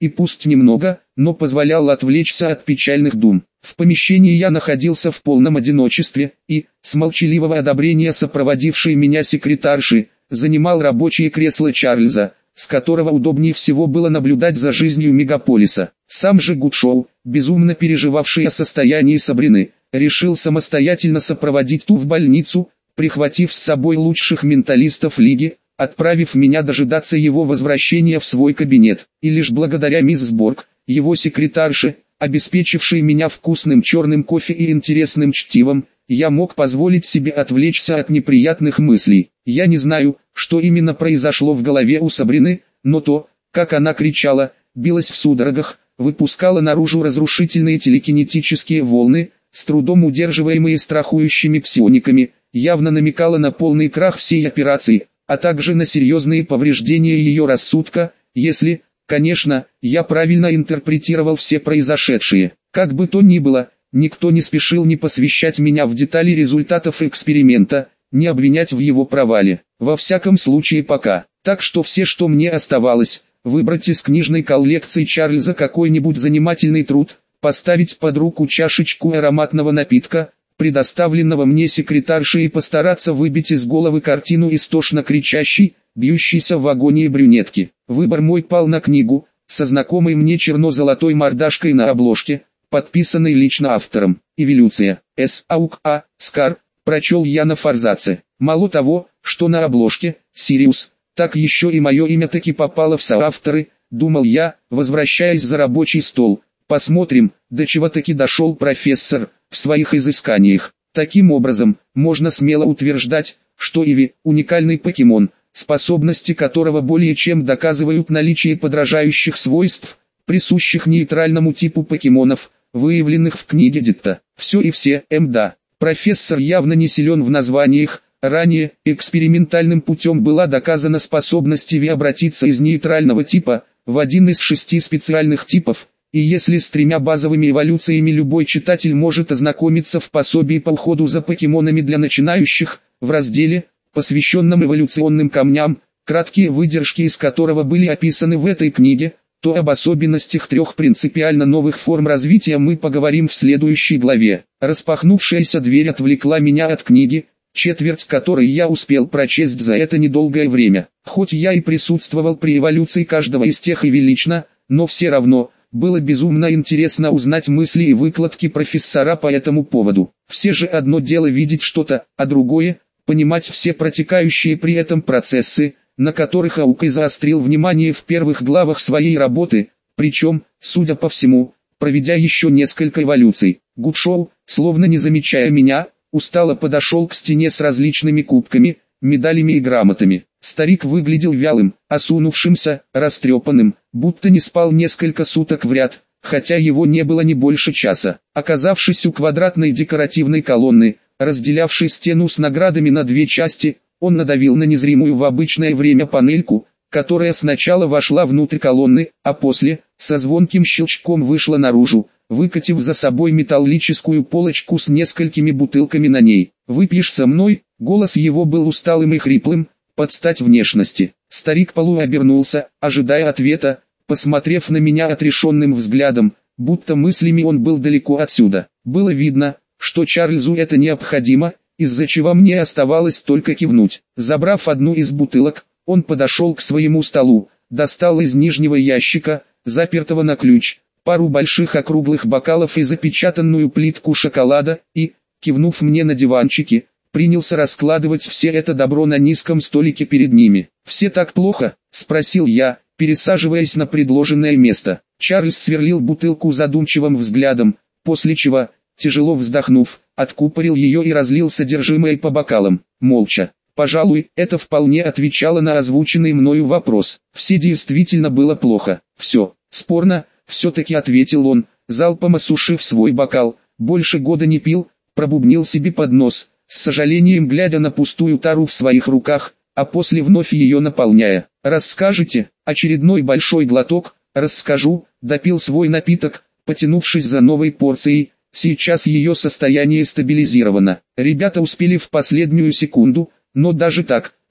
и пусть немного, но позволял отвлечься от печальных дум. В помещении я находился в полном одиночестве, и, с молчаливого одобрения сопроводившей меня секретарши, занимал рабочее кресло Чарльза, с которого удобнее всего было наблюдать за жизнью мегаполиса. Сам же Гудшоу, безумно переживавший о состоянии Сабрины, решил самостоятельно сопроводить ту в больницу, прихватив с собой лучших менталистов лиги, отправив меня дожидаться его возвращения в свой кабинет. И лишь благодаря мисс Сборг, его секретарше, обеспечившей меня вкусным черным кофе и интересным чтивом, я мог позволить себе отвлечься от неприятных мыслей. Я не знаю, что именно произошло в голове у Сабрины, но то, как она кричала, билась в судорогах, выпускала наружу разрушительные телекинетические волны, с трудом удерживаемые страхующими псиониками, явно намекала на полный крах всей операции, а также на серьезные повреждения ее рассудка, если, конечно, я правильно интерпретировал все произошедшее. Как бы то ни было, никто не спешил ни посвящать меня в детали результатов эксперимента, ни обвинять в его провале. Во всяком случае пока. Так что все, что мне оставалось, выбрать из книжной коллекции Чарльза какой-нибудь занимательный труд, поставить под руку чашечку ароматного напитка, предоставленного мне секретаршей, и постараться выбить из головы картину истошно кричащей, бьющейся в агонии брюнетки. Выбор мой пал на книгу, со знакомой мне черно-золотой мордашкой на обложке, подписанной лично автором. «Эволюция. С. Аук А. Скар», прочел я на форзаце. Мало того, что на обложке «Сириус», так еще и мое имя таки попало в соавторы, думал я, возвращаясь за рабочий стол. Посмотрим, до чего таки дошел профессор в своих изысканиях. Таким образом, можно смело утверждать, что Иви – уникальный покемон, способности которого более чем доказывают наличие подражающих свойств, присущих нейтральному типу покемонов, выявленных в книге Дитта. Все и все, да. Профессор явно не силен в названиях. Ранее, экспериментальным путем была доказана способность Иви обратиться из нейтрального типа в один из 6 специальных типов, и если с 3 базовыми эволюциями любой читатель может ознакомиться в пособии по уходу за покемонами для начинающих, в разделе, посвященном эволюционным камням, краткие выдержки из которого были описаны в этой книге, то об особенностях 3 принципиально новых форм развития мы поговорим в следующей главе. Распахнувшаяся дверь отвлекла меня от книги, четверть которой я успел прочесть за это недолгое время. Хоть я и присутствовал при эволюции каждого из тех Иви лично, но все равно, было безумно интересно узнать мысли и выкладки профессора по этому поводу. Все же одно дело видеть что-то, а другое – понимать все протекающие при этом процессы, на которых Аук и заострил внимание в первых главах своей работы, причем, судя по всему, проведя еще несколько эволюций. Гудшоу, словно не замечая меня, устало подошел к стене с различными кубками, медалями и грамотами. Старик выглядел вялым, осунувшимся, растрепанным, будто не спал несколько суток в ряд, хотя его не было не больше часа. Оказавшись у квадратной декоративной колонны, разделявшей стену с наградами на 2 части, он надавил на незримую в обычное время панельку, которая сначала вошла внутрь колонны, а после, со звонким щелчком вышла наружу, выкатив за собой металлическую полочку с несколькими бутылками на ней. «Выпьешь со мной?» Голос его был усталым и хриплым, под стать внешности. Старик полуобернулся, ожидая ответа, посмотрев на меня отрешенным взглядом, будто мыслями он был далеко отсюда. Было видно, что Чарльзу это необходимо, из-за чего мне оставалось только кивнуть. Забрав одну из бутылок, он подошел к своему столу, достал из нижнего ящика, запертого на ключ, пару больших округлых бокалов и запечатанную плитку шоколада, и, кивнув мне на диванчике, принялся раскладывать все это добро на низком столике перед ними. «Все так плохо?» – спросил я, пересаживаясь на предложенное место. Чарльз сверлил бутылку задумчивым взглядом, после чего, тяжело вздохнув, откупорил ее и разлил содержимое по бокалам, молча. Пожалуй, это вполне отвечало на озвученный мною вопрос. Все действительно было плохо. «Все, спорно», — все-таки ответил он, залпом осушив свой бокал. «Больше года не пил», — пробубнил себе под нос, с сожалением глядя на пустую тару в своих руках, а после вновь ее наполняя. «Расскажете?» Очередной большой глоток. «Расскажу», — допил свой напиток, потянувшись за новой порцией. Сейчас ее состояние стабилизировано. Ребята успели в последнюю секунду, но даже так,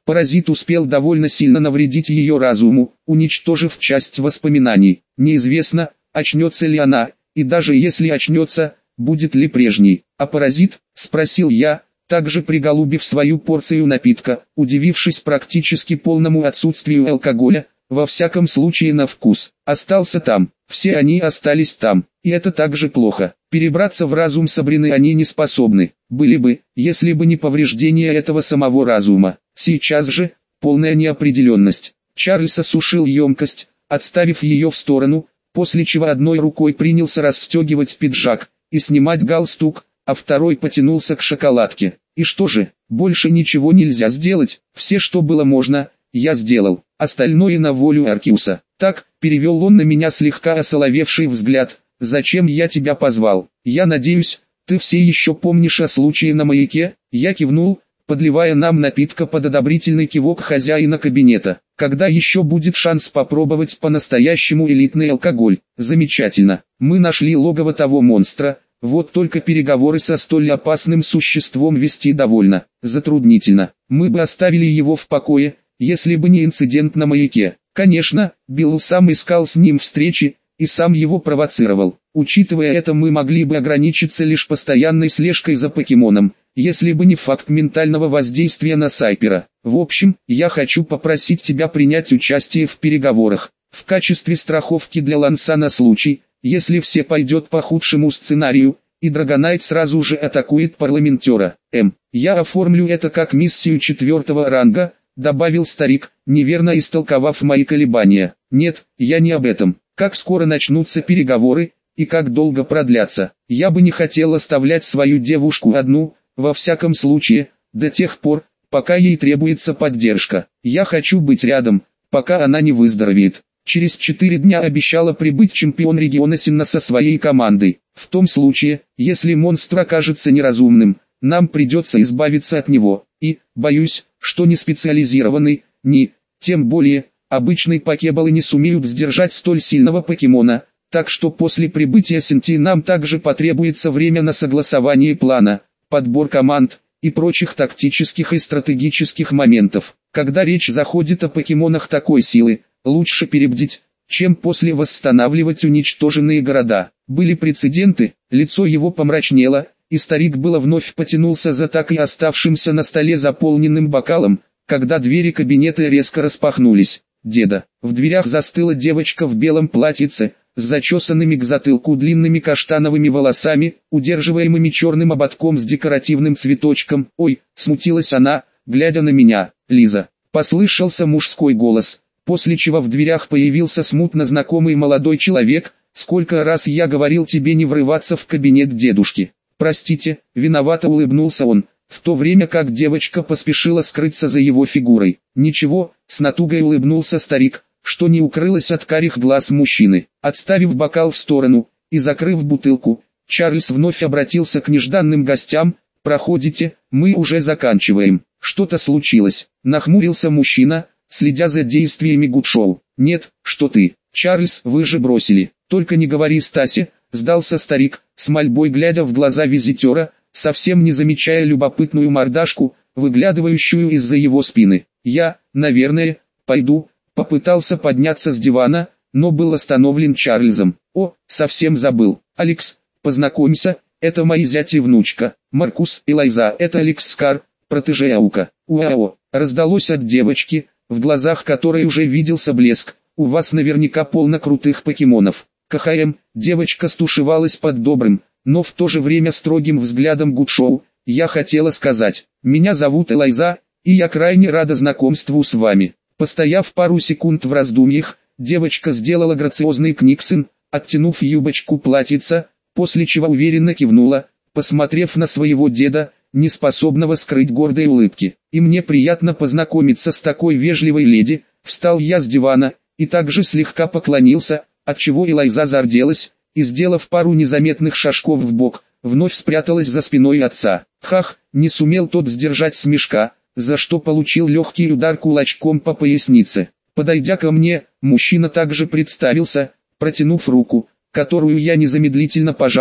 Паразит успел довольно сильно навредить ее разуму, уничтожив часть воспоминаний. Неизвестно, очнется ли она, и даже если очнется, будет ли прежней. «А паразит?» – спросил я, также приголубив свою порцию напитка, удивившись практически полному отсутствию алкоголя, во всяком случае на вкус. Остался там, все они остались там, и это также плохо. Перебраться в разум Сабрины они не способны, были бы, если бы не повреждение этого самого разума. Сейчас же, полная неопределенность. Чарльз осушил емкость, отставив ее в сторону, после чего одной рукой принялся расстегивать пиджак и снимать галстук, а второй потянулся к шоколадке. И что же, больше ничего нельзя сделать, все что было можно, я сделал, остальное на волю Аркиуса. Так, перевел он на меня слегка осоловевший взгляд, зачем я тебя позвал? Я надеюсь, ты все еще помнишь о случае на маяке? Я кивнул, подливая нам напитка под одобрительный кивок хозяина кабинета. Когда еще будет шанс попробовать по-настоящему элитный алкоголь? Замечательно, мы нашли логово того монстра. Вот только переговоры со столь опасным существом вести довольно затруднительно. Мы бы оставили его в покое, если бы не инцидент на маяке. Конечно, Билл сам искал с ним встречи, и сам его провоцировал. Учитывая это, мы могли бы ограничиться лишь постоянной слежкой за покемоном, если бы не факт ментального воздействия на Сайпера. В общем, я хочу попросить тебя принять участие в переговорах, в качестве страховки для Ланса на случай, если все пойдет по худшему сценарию, и Драгонайт сразу же атакует парламентера. Я оформлю это как миссию 4-го ранга, добавил старик, неверно истолковав мои колебания. Нет, я не об этом. Как скоро начнутся переговоры, и как долго продлятся. Я бы не хотел оставлять свою девушку одну, во всяком случае, до тех пор, пока ей требуется поддержка. Я хочу быть рядом, пока она не выздоровеет. Через 4 дня обещала прибыть чемпион региона Синна со своей командой. В том случае, если монстр окажется неразумным, нам придется избавиться от него. И, боюсь, что не специализированный, тем более, обычные покеболы не сумеют сдержать столь сильного покемона. Так что после прибытия Синти нам также потребуется время на согласование плана, подбор команд и прочих тактических и стратегических моментов. Когда речь заходит о покемонах такой силы, лучше перебдить, чем после восстанавливать уничтоженные города. Были прецеденты, лицо его помрачнело, и старик было вновь потянулся за так и оставшимся на столе заполненным бокалом, когда двери кабинета резко распахнулись. Деда, в дверях застыла девочка в белом платьице, с зачесанными к затылку длинными каштановыми волосами, удерживаемыми черным ободком с декоративным цветочком. «Ой», смутилась она, глядя на меня. «Лиза», послышался мужской голос, после чего в дверях появился смутно знакомый молодой человек. «Сколько раз я говорил тебе не врываться в кабинет дедушки». «Простите», виновато улыбнулся он, в то время как девочка поспешила скрыться за его фигурой. «Ничего», с натугой улыбнулся старик, что не укрылось от карих глаз мужчины. Отставив бокал в сторону и закрыв бутылку, Чарльз вновь обратился к нежданным гостям. «Проходите, мы уже заканчиваем». «Что-то случилось?» — нахмурился мужчина, следя за действиями Гудшоу. «Нет, что ты, Чарльз, вы же бросили». «Только не говори Стасе», — сдался старик, с мольбой глядя в глаза визитера, совсем не замечая любопытную мордашку, выглядывающую из-за его спины. «Я, наверное, пойду». Попытался подняться с дивана, но был остановлен Чарльзом. «О, совсем забыл. Алекс, познакомься, это мои зять и внучка. Маркус и Лайза, это Алекс Скар, протеже Аука». «Уао», раздалось от девочки, в глазах которой уже виделся блеск. «У вас наверняка полно крутых покемонов». КХМ, девочка стушевалась под добрым, но в то же время строгим взглядом Гудшоу. «Я хотела сказать, меня зовут Элайза, и я крайне рада знакомству с вами». Постояв пару секунд в раздумьях, девочка сделала грациозный книксон, оттянув юбочку платьица, после чего уверенно кивнула, посмотрев на своего деда, не способного скрыть гордой улыбки. «И мне приятно познакомиться с такой вежливой леди». Встал я с дивана, и также слегка поклонился, отчего Элайза зарделась, и сделав пару незаметных шажков вбок, вновь спряталась за спиной отца. Хах, не сумел тот сдержать смешка, за что получил легкий удар кулачком по пояснице. Подойдя ко мне, мужчина также представился, протянув руку, которую я незамедлительно пожал,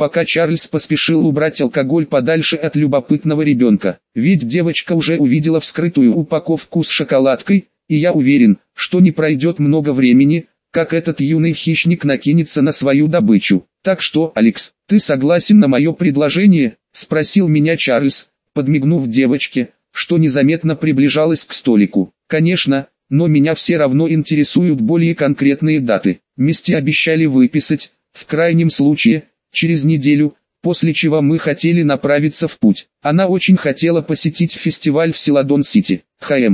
пока Чарльз поспешил убрать алкоголь подальше от любопытного ребенка. Ведь девочка уже увидела вскрытую упаковку с шоколадкой, и я уверен, что не пройдет много времени, как этот юный хищник накинется на свою добычу. «Так что, Алекс, ты согласен на мое предложение?» – спросил меня Чарльз, подмигнув девочке, что незаметно приближалась к столику. «Конечно, но меня все равно интересуют более конкретные даты. Мисти обещали выписать, в крайнем случае, через неделю, после чего мы хотели направиться в путь. Она очень хотела посетить фестиваль в Силадон-Сити.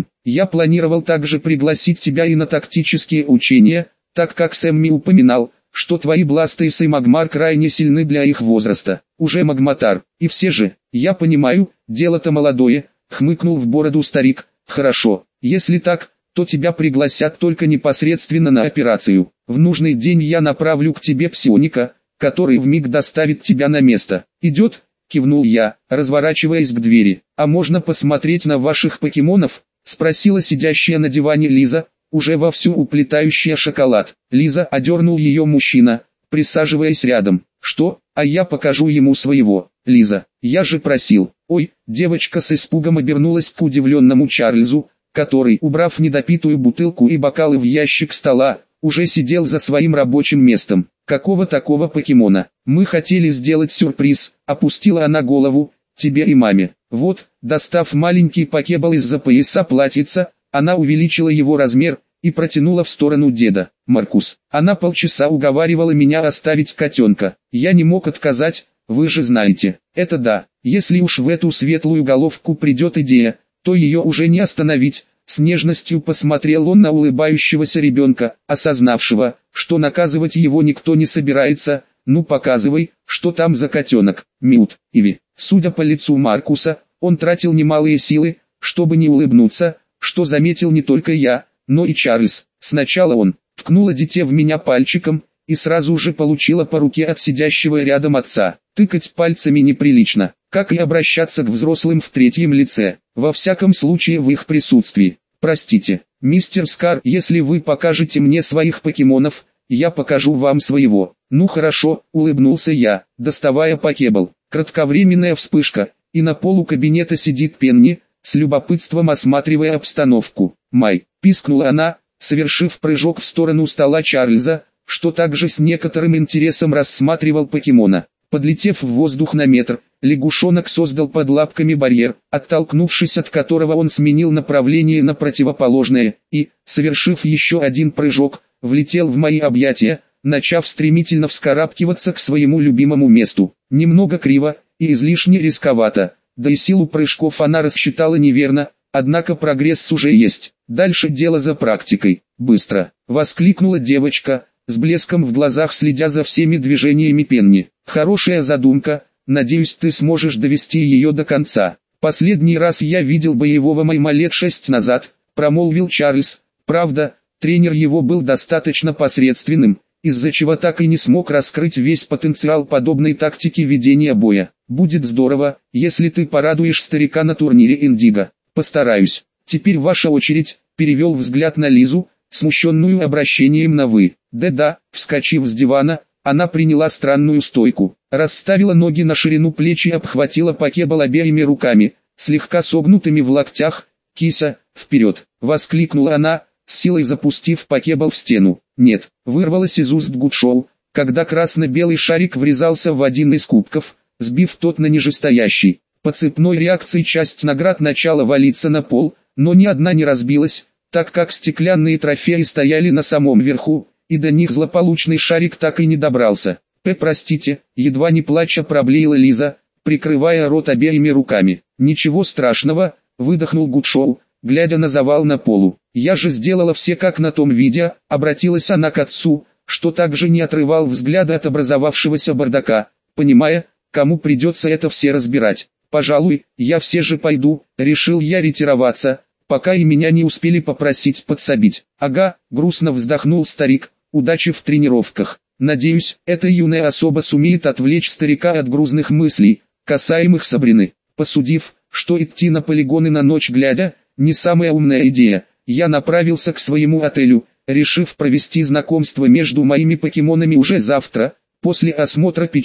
Я планировал также пригласить тебя и на тактические учения, так как Сэмми упоминал, что твои Бластейс и Магмар крайне сильны для их возраста. Уже Магматар. И все же, я понимаю, дело-то молодое, хмыкнул в бороду старик. Хорошо, если так, то тебя пригласят только непосредственно на операцию. В нужный день я направлю к тебе псионика, который вмиг доставит тебя на место. «Идет?» – кивнул я, разворачиваясь к двери. «А можно посмотреть на ваших покемонов?» – спросила сидящая на диване Лиза, уже вовсю уплетающая шоколад. Лиза, одернул ее мужчина, присаживаясь рядом. «Что? А я покажу ему своего. Лиза, я же просил». «Ой!» – девочка с испугом обернулась к удивленному Чарльзу, который, убрав недопитую бутылку и бокалы в ящик стола, уже сидел за своим рабочим местом. «Какого такого покемона? Мы хотели сделать сюрприз», — опустила она голову, — «тебе и маме». Вот, достав маленький покебал из-за пояса платьица, она увеличила его размер и протянула в сторону деда. «Маркус». Она полчаса уговаривала меня оставить котенка. Я не мог отказать, вы же знаете. Это да, если уж в эту светлую головку придет идея, то ее уже не остановить. С нежностью посмотрел он на улыбающегося ребенка, осознавшего, что наказывать его никто не собирается. «Ну показывай, что там за котенок, Мют, Иви». Судя по лицу Маркуса, он тратил немалые силы, чтобы не улыбнуться, что заметил не только я, но и Чарльз. Сначала он ткнула дитя в меня пальчиком, и сразу же получила по руке от сидящего рядом отца. Тыкать пальцами неприлично, как и обращаться к взрослым в третьем лице, во всяком случае в их присутствии. «Простите, мистер Скар, если вы покажете мне своих покемонов, я покажу вам своего». «Ну хорошо», — улыбнулся я, доставая покебал. Кратковременная вспышка, и на полу кабинета сидит Пенни, с любопытством осматривая обстановку. «Май», — пискнула она, совершив прыжок в сторону стола Чарльза, что также с некоторым интересом рассматривал покемона. Подлетев в воздух на метр, лягушонок создал под лапками барьер, оттолкнувшись от которого он сменил направление на противоположное, и, совершив еще один прыжок, влетел в мои объятия, начав стремительно вскарабкиваться к своему любимому месту. Немного криво и излишне рисковато, да и силу прыжков она рассчитала неверно, однако прогресс уже есть. Дальше дело за практикой. «Быстро!» — воскликнула девочка, с блеском в глазах следя за всеми движениями Пенни. «Хорошая задумка, надеюсь, ты сможешь довести ее до конца». «Последний раз я видел боевого майма лет 6 назад», — промолвил Чарльз. «Правда, тренер его был достаточно посредственным, из-за чего так и не смог раскрыть весь потенциал подобной тактики ведения боя. Будет здорово, если ты порадуешь старика на турнире Индиго». «Постараюсь. Теперь ваша очередь», — перевел взгляд на Лизу, смущенную обращением на «вы». Да-да, вскочив с дивана, она приняла странную стойку, расставила ноги на ширину плеч и обхватила покебал обеими руками, слегка согнутыми в локтях. «Киса, вперед!» — воскликнула она, с силой запустив покебал в стену. «Нет!» — вырвалось из уст Гудшоу, когда красно-белый шарик врезался в один из кубков, сбив тот на нижестоящий. По цепной реакции часть наград начала валиться на пол, но ни одна не разбилась, так как стеклянные трофеи стояли на самом верху, и до них злополучный шарик так и не добрался. «Простите», едва не плача проблеяла Лиза, прикрывая рот обеими руками. «Ничего страшного», выдохнул Гудшоу, глядя на завал на полу. «Я же сделала все как на том видео», обратилась она к отцу, что также не отрывал взгляда от образовавшегося бардака, понимая, кому придется это все разбирать. «Пожалуй, я все же пойду», решил я ретироваться, пока и меня не успели попросить подсобить. «Ага», грустно вздохнул старик, «удачи в тренировках. Надеюсь, эта юная особа сумеет отвлечь старика от грузных мыслей, касаемых Сабрины». Посудив, что идти на полигоны на ночь глядя, не самая умная идея, я направился к своему отелю, решив провести знакомство между моими покемонами уже завтра, после осмотра Пичу.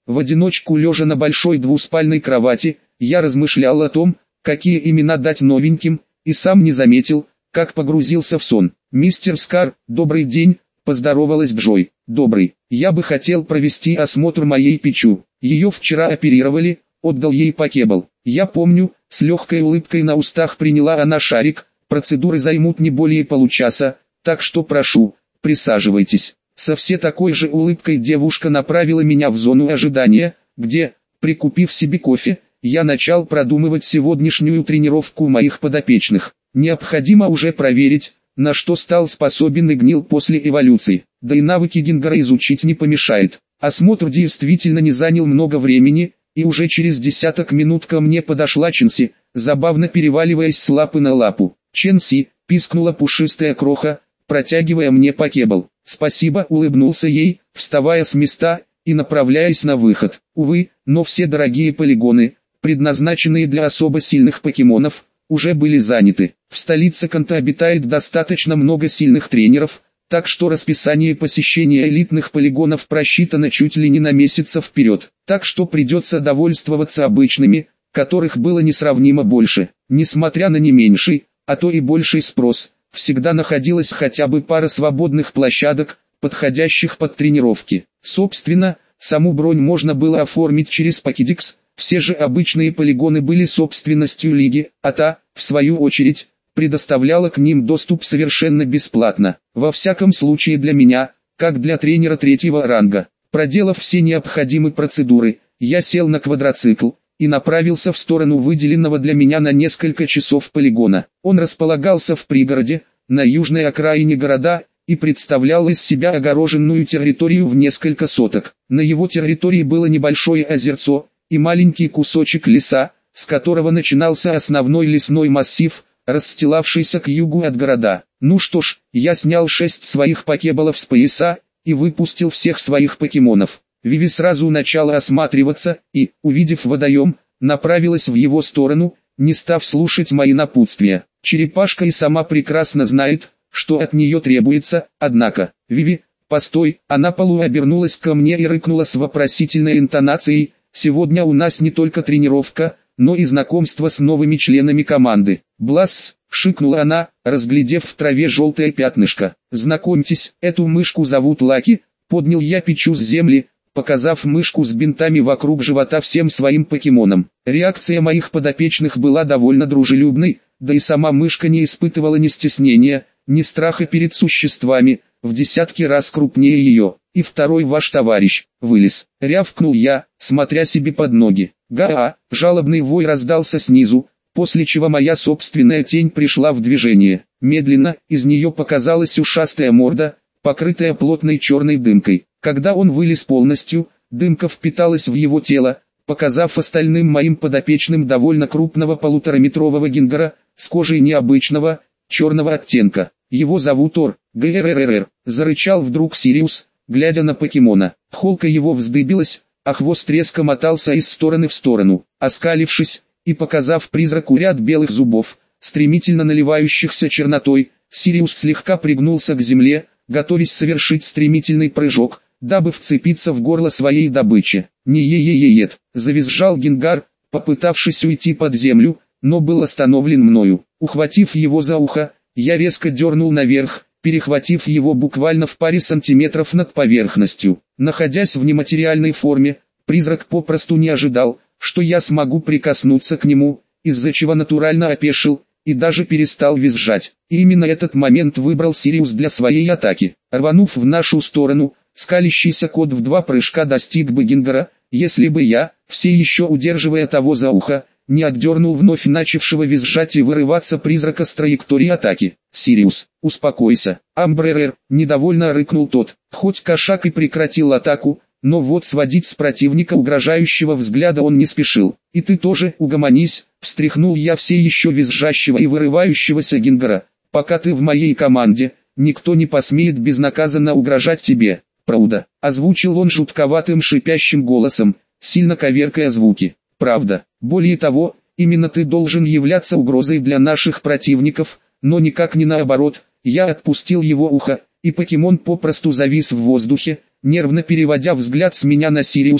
В одиночку лежа на большой двуспальной кровати, я размышлял о том, какие имена дать новеньким, и сам не заметил, как погрузился в сон. «Мистер Скар, добрый день», — поздоровалась Джой. «Добрый. Я бы хотел провести осмотр моей Пичу. Ее вчера оперировали», — отдал ей покебл. «Я помню», — с легкой улыбкой на устах приняла она шарик. «Процедуры займут не более получаса, так что прошу, присаживайтесь». Со все такой же улыбкой девушка направила меня в зону ожидания, где, прикупив себе кофе, я начал продумывать сегодняшнюю тренировку моих подопечных. Необходимо уже проверить, на что стал способен Игнил после эволюции, да и навыки Гингера изучить не помешает. Осмотр действительно не занял много времени, и уже через десяток минут ко мне подошла Ченси, забавно переваливаясь с лапы на лапу. «Ченси», — пискнула пушистая кроха, протягивая мне покебл. «Спасибо», — улыбнулся ей, вставая с места и направляясь на выход. Увы, но все дорогие полигоны, предназначенные для особо сильных покемонов, уже были заняты. В столице Канта обитает достаточно много сильных тренеров, так что расписание посещения элитных полигонов просчитано чуть ли не на месяца вперед. Так что придется довольствоваться обычными, которых было несравнимо больше. Несмотря на не меньший, а то и больший спрос, всегда находилась хотя бы пара свободных площадок, подходящих под тренировки. Собственно, саму бронь можно было оформить через Покедекс, все же обычные полигоны были собственностью лиги, а та, в свою очередь, предоставляла к ним доступ совершенно бесплатно. Во всяком случае для меня, как для тренера третьего ранга. Проделав все необходимые процедуры, я сел на квадроцикл и направился в сторону выделенного для меня на несколько часов полигона. Он располагался в пригороде, на южной окраине города, и представлял из себя огороженную территорию в несколько соток. На его территории было небольшое озерцо и маленький кусочек леса, с которого начинался основной лесной массив, расстилавшийся к югу от города. Ну что ж, я снял 6 своих покеболов с пояса и выпустил всех своих покемонов. Виви сразу начала осматриваться и, увидев водоем, направилась в его сторону, не став слушать мои напутствия. Черепашка и сама прекрасно знает, что от нее требуется, однако. «Виви, постой!» Она полуобернулась ко мне и рыкнула с вопросительной интонацией. «Сегодня у нас не только тренировка, но и знакомство с новыми членами команды». «Бласс!» — шикнула она, разглядев в траве желтое пятнышко. «Знакомьтесь, эту мышку зовут Лаки», — поднял я Пичу с земли, показав мышку с бинтами вокруг живота всем своим покемонам. Реакция моих подопечных была довольно дружелюбной, да и сама мышка не испытывала ни стеснения, ни страха перед существами, в десятки раз крупнее ее. «И второй ваш товарищ, вылез», — рявкнул я, смотря себе под ноги. «Га-а!» — жалобный вой раздался снизу, после чего моя собственная тень пришла в движение. Медленно, из нее показалась ушастая морда, покрытая плотной черной дымкой. Когда он вылез полностью, дымка впиталась в его тело, показав остальным моим подопечным довольно крупного полутораметрового гингера, с кожей необычного, черного оттенка. «Его зовут Ор, ГРРР», — зарычал вдруг Сириус, глядя на покемона. Холка его вздыбилась, а хвост резко мотался из стороны в сторону. Оскалившись и показав призраку ряд белых зубов, стремительно наливающихся чернотой, Сириус слегка пригнулся к земле, готовясь совершить стремительный прыжок, дабы вцепиться в горло своей добычи. «Не-е-е-е-ет», — завизжал Гингар, попытавшись уйти под землю, но был остановлен мною. Ухватив его за ухо, я резко дернул наверх, перехватив его буквально в паре сантиметров над поверхностью. Находясь в нематериальной форме, призрак попросту не ожидал, что я смогу прикоснуться к нему, из-за чего натурально опешил и даже перестал визжать. И именно этот момент выбрал Сириус для своей атаки. Рванув в нашу сторону, скалящийся кот в 2 прыжка достиг бы Гингера, если бы я, все еще удерживая того за ухо, не отдернул вновь начавшего визжать и вырываться призрака с траектории атаки. «Сириус, успокойся!» «Амбререр!» — недовольно рыкнул тот. Хоть кошак и прекратил атаку, но вот сводить с противника угрожающего взгляда он не спешил. «И ты тоже угомонись!» — встряхнул я все еще визжащего и вырывающегося Гингера. «Пока ты в моей команде, никто не посмеет безнаказанно угрожать тебе». «Правда», — озвучил он жутковатым шипящим голосом, сильно коверкая звуки. «Правда. Более того, именно ты должен являться угрозой для наших противников, но никак не наоборот». Я отпустил его ухо, и покемон попросту завис в воздухе, нервно переводя взгляд с меня на Сириуса,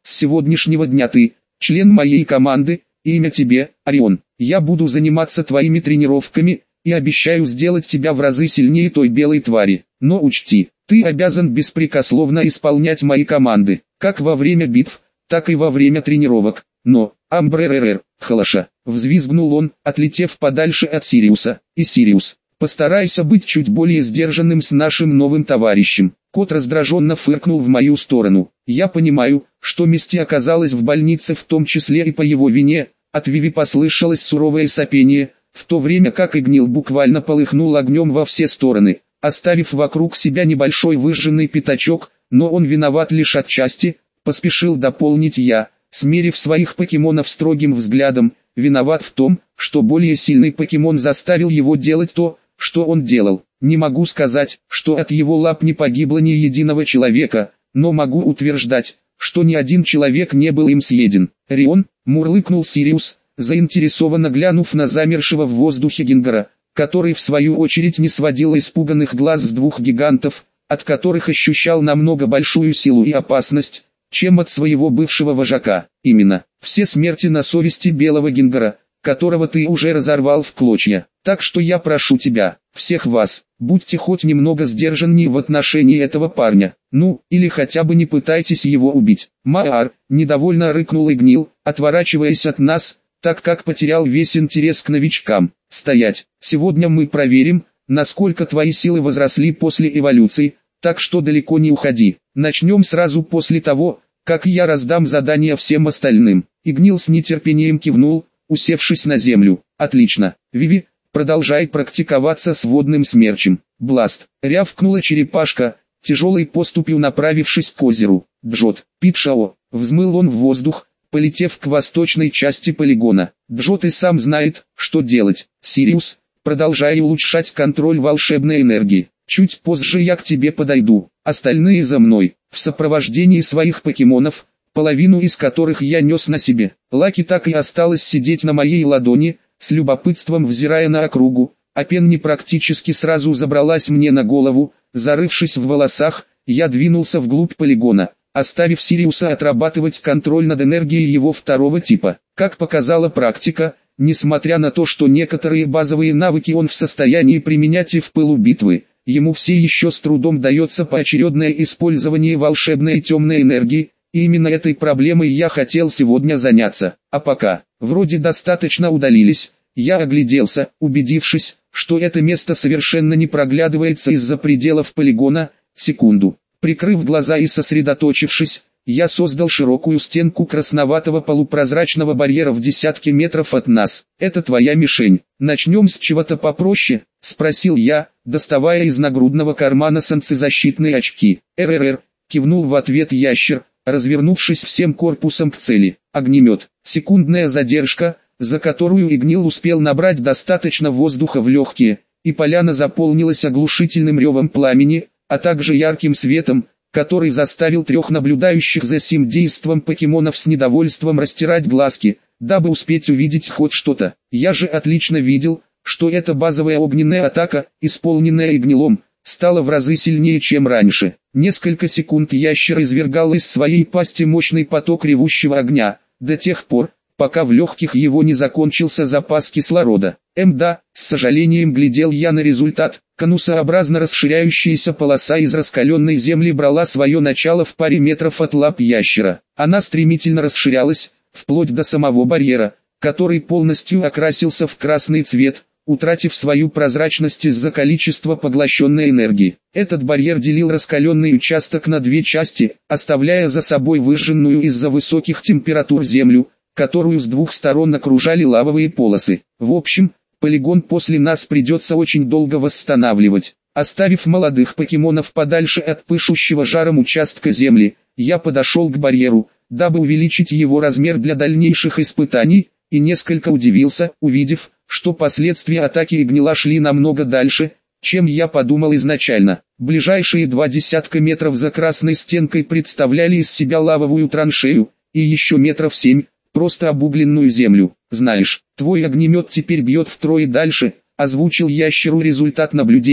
с сегодняшнего дня ты, член моей команды, и имя тебе, Орион. Я буду заниматься твоими тренировками, и обещаю сделать тебя в разы сильнее той белой твари. Но учти, ты обязан беспрекословно исполнять мои команды, как во время битв, так и во время тренировок. Но, Амбреререр, Халаша, взвизгнул он, отлетев подальше от Сириуса. И Сириус, постарайся быть чуть более сдержанным с нашим новым товарищем. Кот раздраженно фыркнул в мою сторону. Я понимаю, что Мисти оказалась в больнице в том числе и по его вине. От Виви послышалось суровое сопение, в то время как Игнил буквально полыхнул огнем во все стороны, оставив вокруг себя небольшой выжженный пятачок, но он виноват лишь отчасти, поспешил дополнить я, смерив своих покемонов строгим взглядом, виноват в том, что более сильный покемон заставил его делать то, что он делал. Не могу сказать, что от его лап не погибло ни единого человека, но могу утверждать, что ни один человек не был им съеден. Рион, мурлыкнул Сириус, заинтересованно глянув на замершего в воздухе Гингера, который в свою очередь не сводил испуганных глаз с двух гигантов, от которых ощущал намного большую силу и опасность, чем от своего бывшего вожака. Именно, все смерти на совести белого Гингера, которого ты уже разорвал в клочья. Так что я прошу тебя, всех вас, будьте хоть немного сдержаннее в отношении этого парня. Ну, или хотя бы не пытайтесь его убить. Маар, недовольно рыкнул Игнил, отворачиваясь от нас, так как потерял весь интерес к новичкам. Стоять, сегодня мы проверим, насколько твои силы возросли после эволюции, так что далеко не уходи. Начнем сразу после того, как я раздам задания всем остальным. Игнил с нетерпением кивнул, усевшись на землю. Отлично, Виви, продолжай практиковаться с водным смерчем. Бласт, рявкнула черепашка, тяжелой поступью направившись к озеру. Джот, Питшао, взмыл он в воздух, полетев к восточной части полигона. Джот и сам знает, что делать. Сириус, продолжай улучшать контроль волшебной энергии. Чуть позже я к тебе подойду, остальные за мной, в сопровождении своих покемонов, половину из которых я нес на себе. Лаки так и осталась сидеть на моей ладони, с любопытством взирая на округу, а Пенни практически сразу забралась мне на голову. Зарывшись в волосах, я двинулся вглубь полигона, оставив Сириуса отрабатывать контроль над энергией его второго типа. Как показала практика, несмотря на то, что некоторые базовые навыки он в состоянии применять и в пылу битвы, ему все еще с трудом дается поочередное использование волшебной темной энергии, и именно этой проблемой я хотел сегодня заняться. А пока, вроде достаточно удалились, я огляделся, убедившись, что это место совершенно не проглядывается из-за пределов полигона. Секунду, прикрыв глаза и сосредоточившись, я создал широкую стенку красноватого полупрозрачного барьера в десятке метров от нас. Это твоя мишень. Начнем с чего-то попроще, спросил я, доставая из нагрудного кармана солнцезащитные очки. РРР, кивнул в ответ ящер, развернувшись всем корпусом к цели. Огнемет. Секундная задержка, за которую Игнил успел набрать достаточно воздуха в легкие, и поляна заполнилась оглушительным ревом пламени, а также ярким светом, который заставил трех наблюдающих за сим действом покемонов с недовольством растирать глазки, дабы успеть увидеть хоть что-то. Я же отлично видел, что эта базовая огненная атака, исполненная Игнилом, стала в разы сильнее, чем раньше. Несколько секунд ящер извергал из своей пасти мощный поток ревущего огня, до тех пор, пока в легких его не закончился запас кислорода. Да, с сожалением глядел я на результат. Конусообразно расширяющаяся полоса из раскаленной земли брала свое начало в паре метров от лап ящера. Она стремительно расширялась, вплоть до самого барьера, который полностью окрасился в красный цвет, утратив свою прозрачность из-за количества поглощенной энергии. Этот барьер делил раскаленный участок на две части, оставляя за собой выжженную из-за высоких температур землю, которую с двух сторон окружали лавовые полосы. В общем, полигон после нас придется очень долго восстанавливать. Оставив молодых покемонов подальше от пышущего жаром участка земли, я подошел к барьеру, дабы увеличить его размер для дальнейших испытаний, и несколько удивился, увидев, что последствия атаки Игнила шли намного дальше, чем я подумал изначально. Ближайшие 20 метров за красной стенкой представляли из себя лавовую траншею, и еще метров 7, просто обугленную землю. Знаешь, твой огнемет теперь бьет втрое дальше, озвучил ящеру результат наблюдений,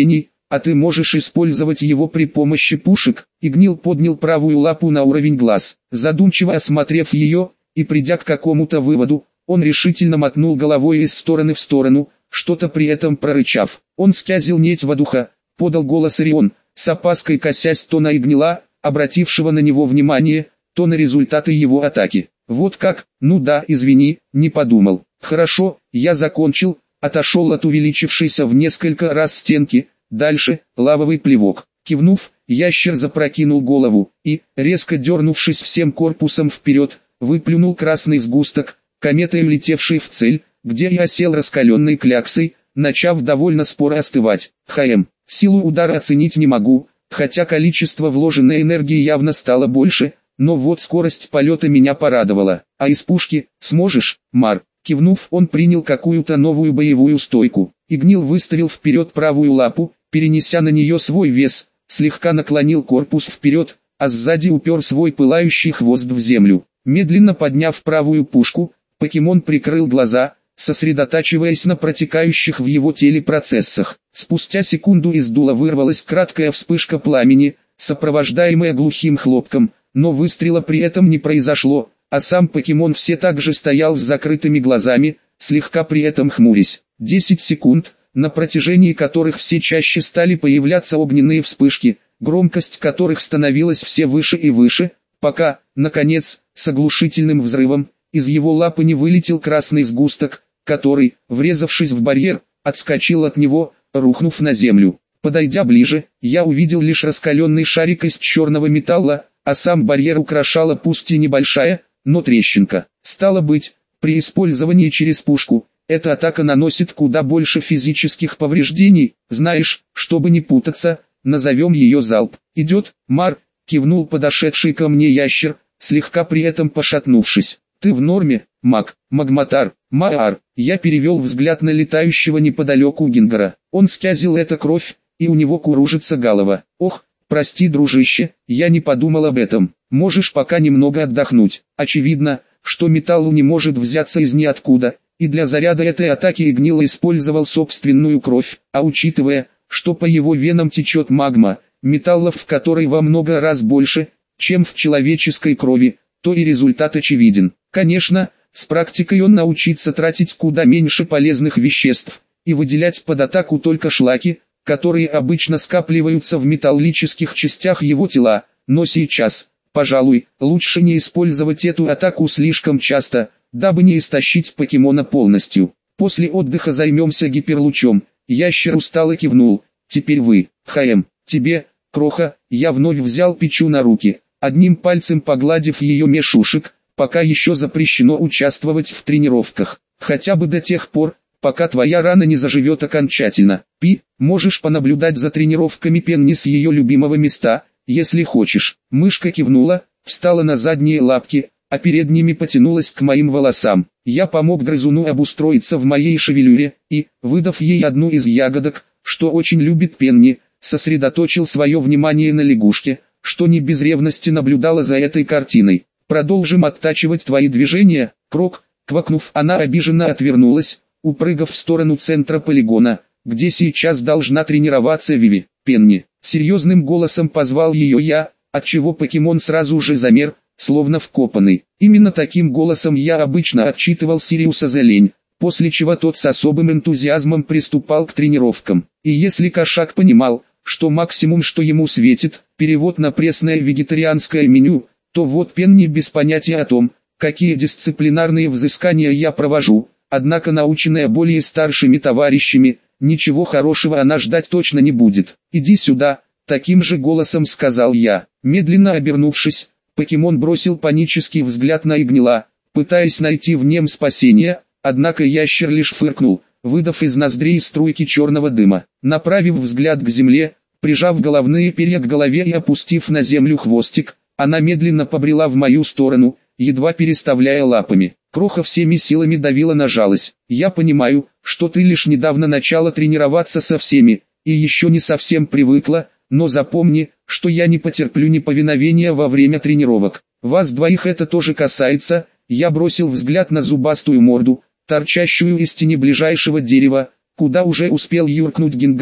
а ты можешь использовать его при помощи пушек. Игнил поднял правую лапу на уровень глаз, задумчиво осмотрев ее, и придя к какому-то выводу, он решительно мотнул головой из стороны в сторону, что-то при этом прорычав. Он скязил неть духа, подал голос Орион, с опаской косясь то на Игнила, обратившего на него внимание, то на результаты его атаки. Вот как, ну да, извини, не подумал. Хорошо, я закончил, отошел от увеличившейся в несколько раз стенки, дальше, лавовый плевок. Кивнув, ящер запрокинул голову, и, резко дернувшись всем корпусом вперед, выплюнул красный сгусток, кометой улетевший в цель, где я осел раскаленной кляксой, начав довольно споро остывать. Силу удара оценить не могу, хотя количество вложенной энергии явно стало больше, но вот скорость полета меня порадовала. А из пушки, сможешь, Мар? Кивнув, он принял какую-то новую боевую стойку. Игнил выставил вперед правую лапу, перенеся на нее свой вес, слегка наклонил корпус вперед, а сзади упер свой пылающий хвост в землю. Медленно подняв правую пушку, покемон прикрыл глаза, сосредотачиваясь на протекающих в его теле процессах. Спустя секунду из дула вырвалась краткая вспышка пламени, сопровождаемая глухим хлопком, но выстрела при этом не произошло, а сам покемон все так же стоял с закрытыми глазами, слегка при этом хмурясь. 10 секунд, на протяжении которых все чаще стали появляться огненные вспышки, громкость которых становилась все выше и выше, пока, наконец, с оглушительным взрывом, из его лапы не вылетел красный сгусток, который, врезавшись в барьер, отскочил от него, рухнув на землю. Подойдя ближе, я увидел лишь раскаленный шарик из черного металла, а сам барьер украшала пусть и небольшая, но трещинка. Стало быть, при использовании через пушку, эта атака наносит куда больше физических повреждений. Знаешь, чтобы не путаться, назовем ее залп. Идет, Мар, кивнул подошедший ко мне ящер, слегка при этом пошатнувшись. Ты в норме, Маг, Магматар, Маар? Я перевел взгляд на летающего неподалеку Гингара. Он скязил это кровь, и у него кружится голова. Ох, прости, дружище, я не подумал об этом. Можешь пока немного отдохнуть. Очевидно, что металлу не может взяться из ниоткуда, и для заряда этой атаки Игнил использовал собственную кровь, а учитывая, что по его венам течет магма, металлов в которой во много раз больше, чем в человеческой крови, то и результат очевиден. Конечно, с практикой он научится тратить куда меньше полезных веществ, и выделять под атаку только шлаки, которые обычно скапливаются в металлических частях его тела, но сейчас, пожалуй, лучше не использовать эту атаку слишком часто, дабы не истощить покемона полностью. После отдыха займемся гиперлучом. Ящер устало кивнул. Теперь вы, тебе, Кроха. Я вновь взял Пичу на руки, одним пальцем погладив ее меж ушек. Пока еще запрещено участвовать в тренировках, хотя бы до тех пор, пока твоя рана не заживет окончательно. Пи, можешь понаблюдать за тренировками Пенни с ее любимого места, если хочешь. Мышка кивнула, встала на задние лапки, а перед ними потянулась к моим волосам. Я помог грызуну обустроиться в моей шевелюре, и, выдав ей одну из ягодок, что очень любит Пенни, сосредоточил свое внимание на лягушке, что не без ревности наблюдала за этой картиной. Продолжим оттачивать твои движения, Крок. Квакнув, она обиженно отвернулась, упрыгав в сторону центра полигона, где сейчас должна тренироваться Виви. Пенни. Серьезным голосом позвал ее я, отчего покемон сразу же замер, словно вкопанный. Именно таким голосом я обычно отчитывал Сириуса за лень, после чего тот с особым энтузиазмом приступал к тренировкам. И если кошак понимал, что максимум, что ему светит, перевод на пресное вегетарианское меню, то вот Пенни без понятия о том, какие дисциплинарные взыскания я провожу, однако наученная более старшими товарищами, ничего хорошего она ждать точно не будет. «Иди сюда», — таким же голосом сказал я. Медленно обернувшись, покемон бросил панический взгляд на Игнила, пытаясь найти в нем спасение, однако ящер лишь фыркнул, выдав из ноздрей струйки черного дыма. Направив взгляд к земле, прижав головные перья к голове и опустив на землю хвостик, она медленно побрела в мою сторону, едва переставляя лапами. Кроха всеми силами давила на жалость. «Я понимаю, что ты лишь недавно начала тренироваться со всеми, и еще не совсем привыкла, но запомни, что я не потерплю неповиновения во время тренировок. Вас двоих это тоже касается». Я бросил взгляд на зубастую морду, торчащую из тени ближайшего дерева, куда уже успел юркнуть Гингар,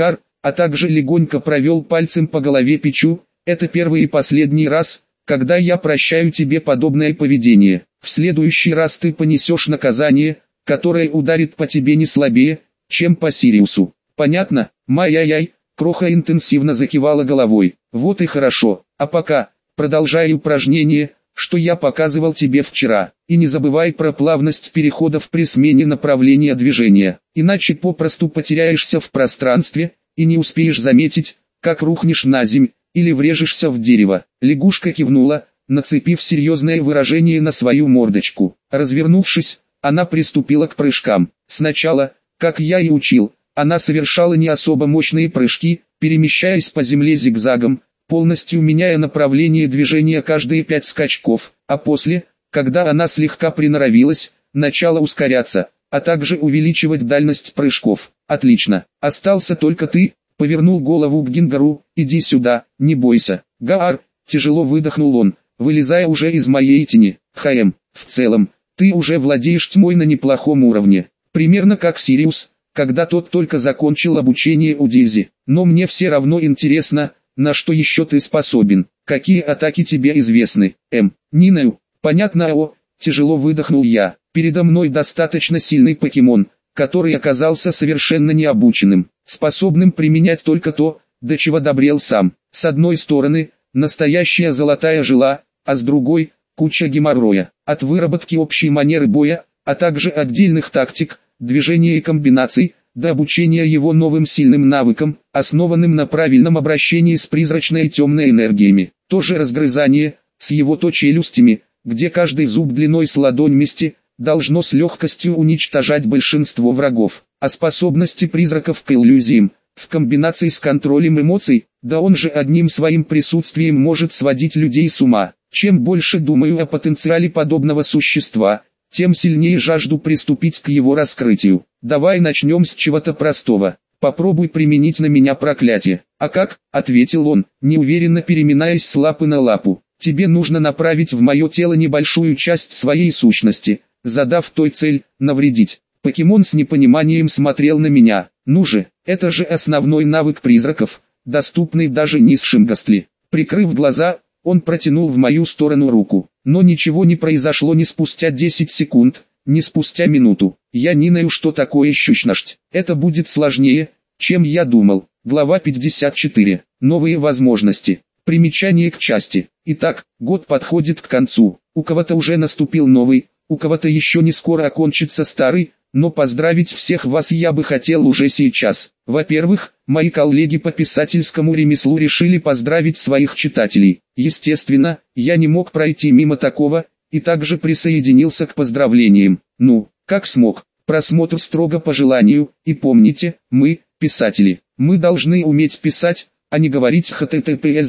а также легонько провел пальцем по голове Пичу. Это первый и последний раз, когда я прощаю тебе подобное поведение. В следующий раз ты понесешь наказание, которое ударит по тебе не слабее, чем по Сириусу. Понятно? Май-яй-яй. Кроха интенсивно закивала головой. Вот и хорошо. А пока, продолжай упражнение, что я показывал тебе вчера. И не забывай про плавность переходов при смене направления движения. Иначе попросту потеряешься в пространстве, и не успеешь заметить, как рухнешь на земь, или врежешься в дерево. Лягушка кивнула, нацепив серьезное выражение на свою мордочку. Развернувшись, она приступила к прыжкам. Сначала, как я и учил, она совершала не особо мощные прыжки, перемещаясь по земле зигзагом, полностью меняя направление движения каждые 5 скачков, а после, когда она слегка приноровилась, начала ускоряться, а также увеличивать дальность прыжков. Отлично, остался только ты. Повернул голову к Гингару. Иди сюда, не бойся. Гаар, тяжело выдохнул он, вылезая уже из моей тени. ХМ, в целом, ты уже владеешь тьмой на неплохом уровне. Примерно как Сириус, когда тот только закончил обучение у Дейзи. Но мне все равно интересно, на что еще ты способен. Какие атаки тебе известны? Не знаю. Понятно. Тяжело выдохнул я. Передо мной достаточно сильный покемон, который оказался совершенно необученным, способным применять только то, до чего добрел сам. С одной стороны, настоящая золотая жила, а с другой, куча геморроя. От выработки общей манеры боя, а также отдельных тактик, движения и комбинаций, до обучения его новым сильным навыкам, основанным на правильном обращении с призрачной и темной энергиями. То же разгрызание, с его челюстями, где каждый зуб длиной с ладонь вместе, должно с легкостью уничтожать большинство врагов. А способности призраков к иллюзиям, в комбинации с контролем эмоций, да он же одним своим присутствием может сводить людей с ума. Чем больше думаю о потенциале подобного существа, тем сильнее жажду приступить к его раскрытию. Давай начнем с чего-то простого. Попробуй применить на меня проклятие. А как? Ответил он, неуверенно переминаясь с лапы на лапу. Тебе нужно направить в мое тело небольшую часть своей сущности, задав той цель – навредить. Покемон с непониманием смотрел на меня. Ну же, это же основной навык призраков, доступный даже низшим гастли. Прикрыв глаза, он протянул в мою сторону руку. Но ничего не произошло ни спустя 10 секунд, ни спустя минуту. Я не знаю, что такое щучность. Это будет сложнее, чем я думал. Глава 54. Новые возможности. Примечание к части. Итак, год подходит к концу. У кого-то уже наступил новый, у кого-то еще не скоро окончится старый, но поздравить всех вас я бы хотел уже сейчас. Во-первых, мои коллеги по писательскому ремеслу решили поздравить своих читателей. Естественно, я не мог пройти мимо такого, и также присоединился к поздравлениям. Ну, как смог. Просмотр строго по желанию, и помните, мы, писатели, мы должны уметь писать, а не говорить https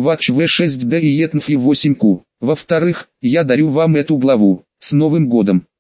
www.youtube.com/v6d и etnf8q. Во-вторых, я дарю вам эту главу. С Новым годом!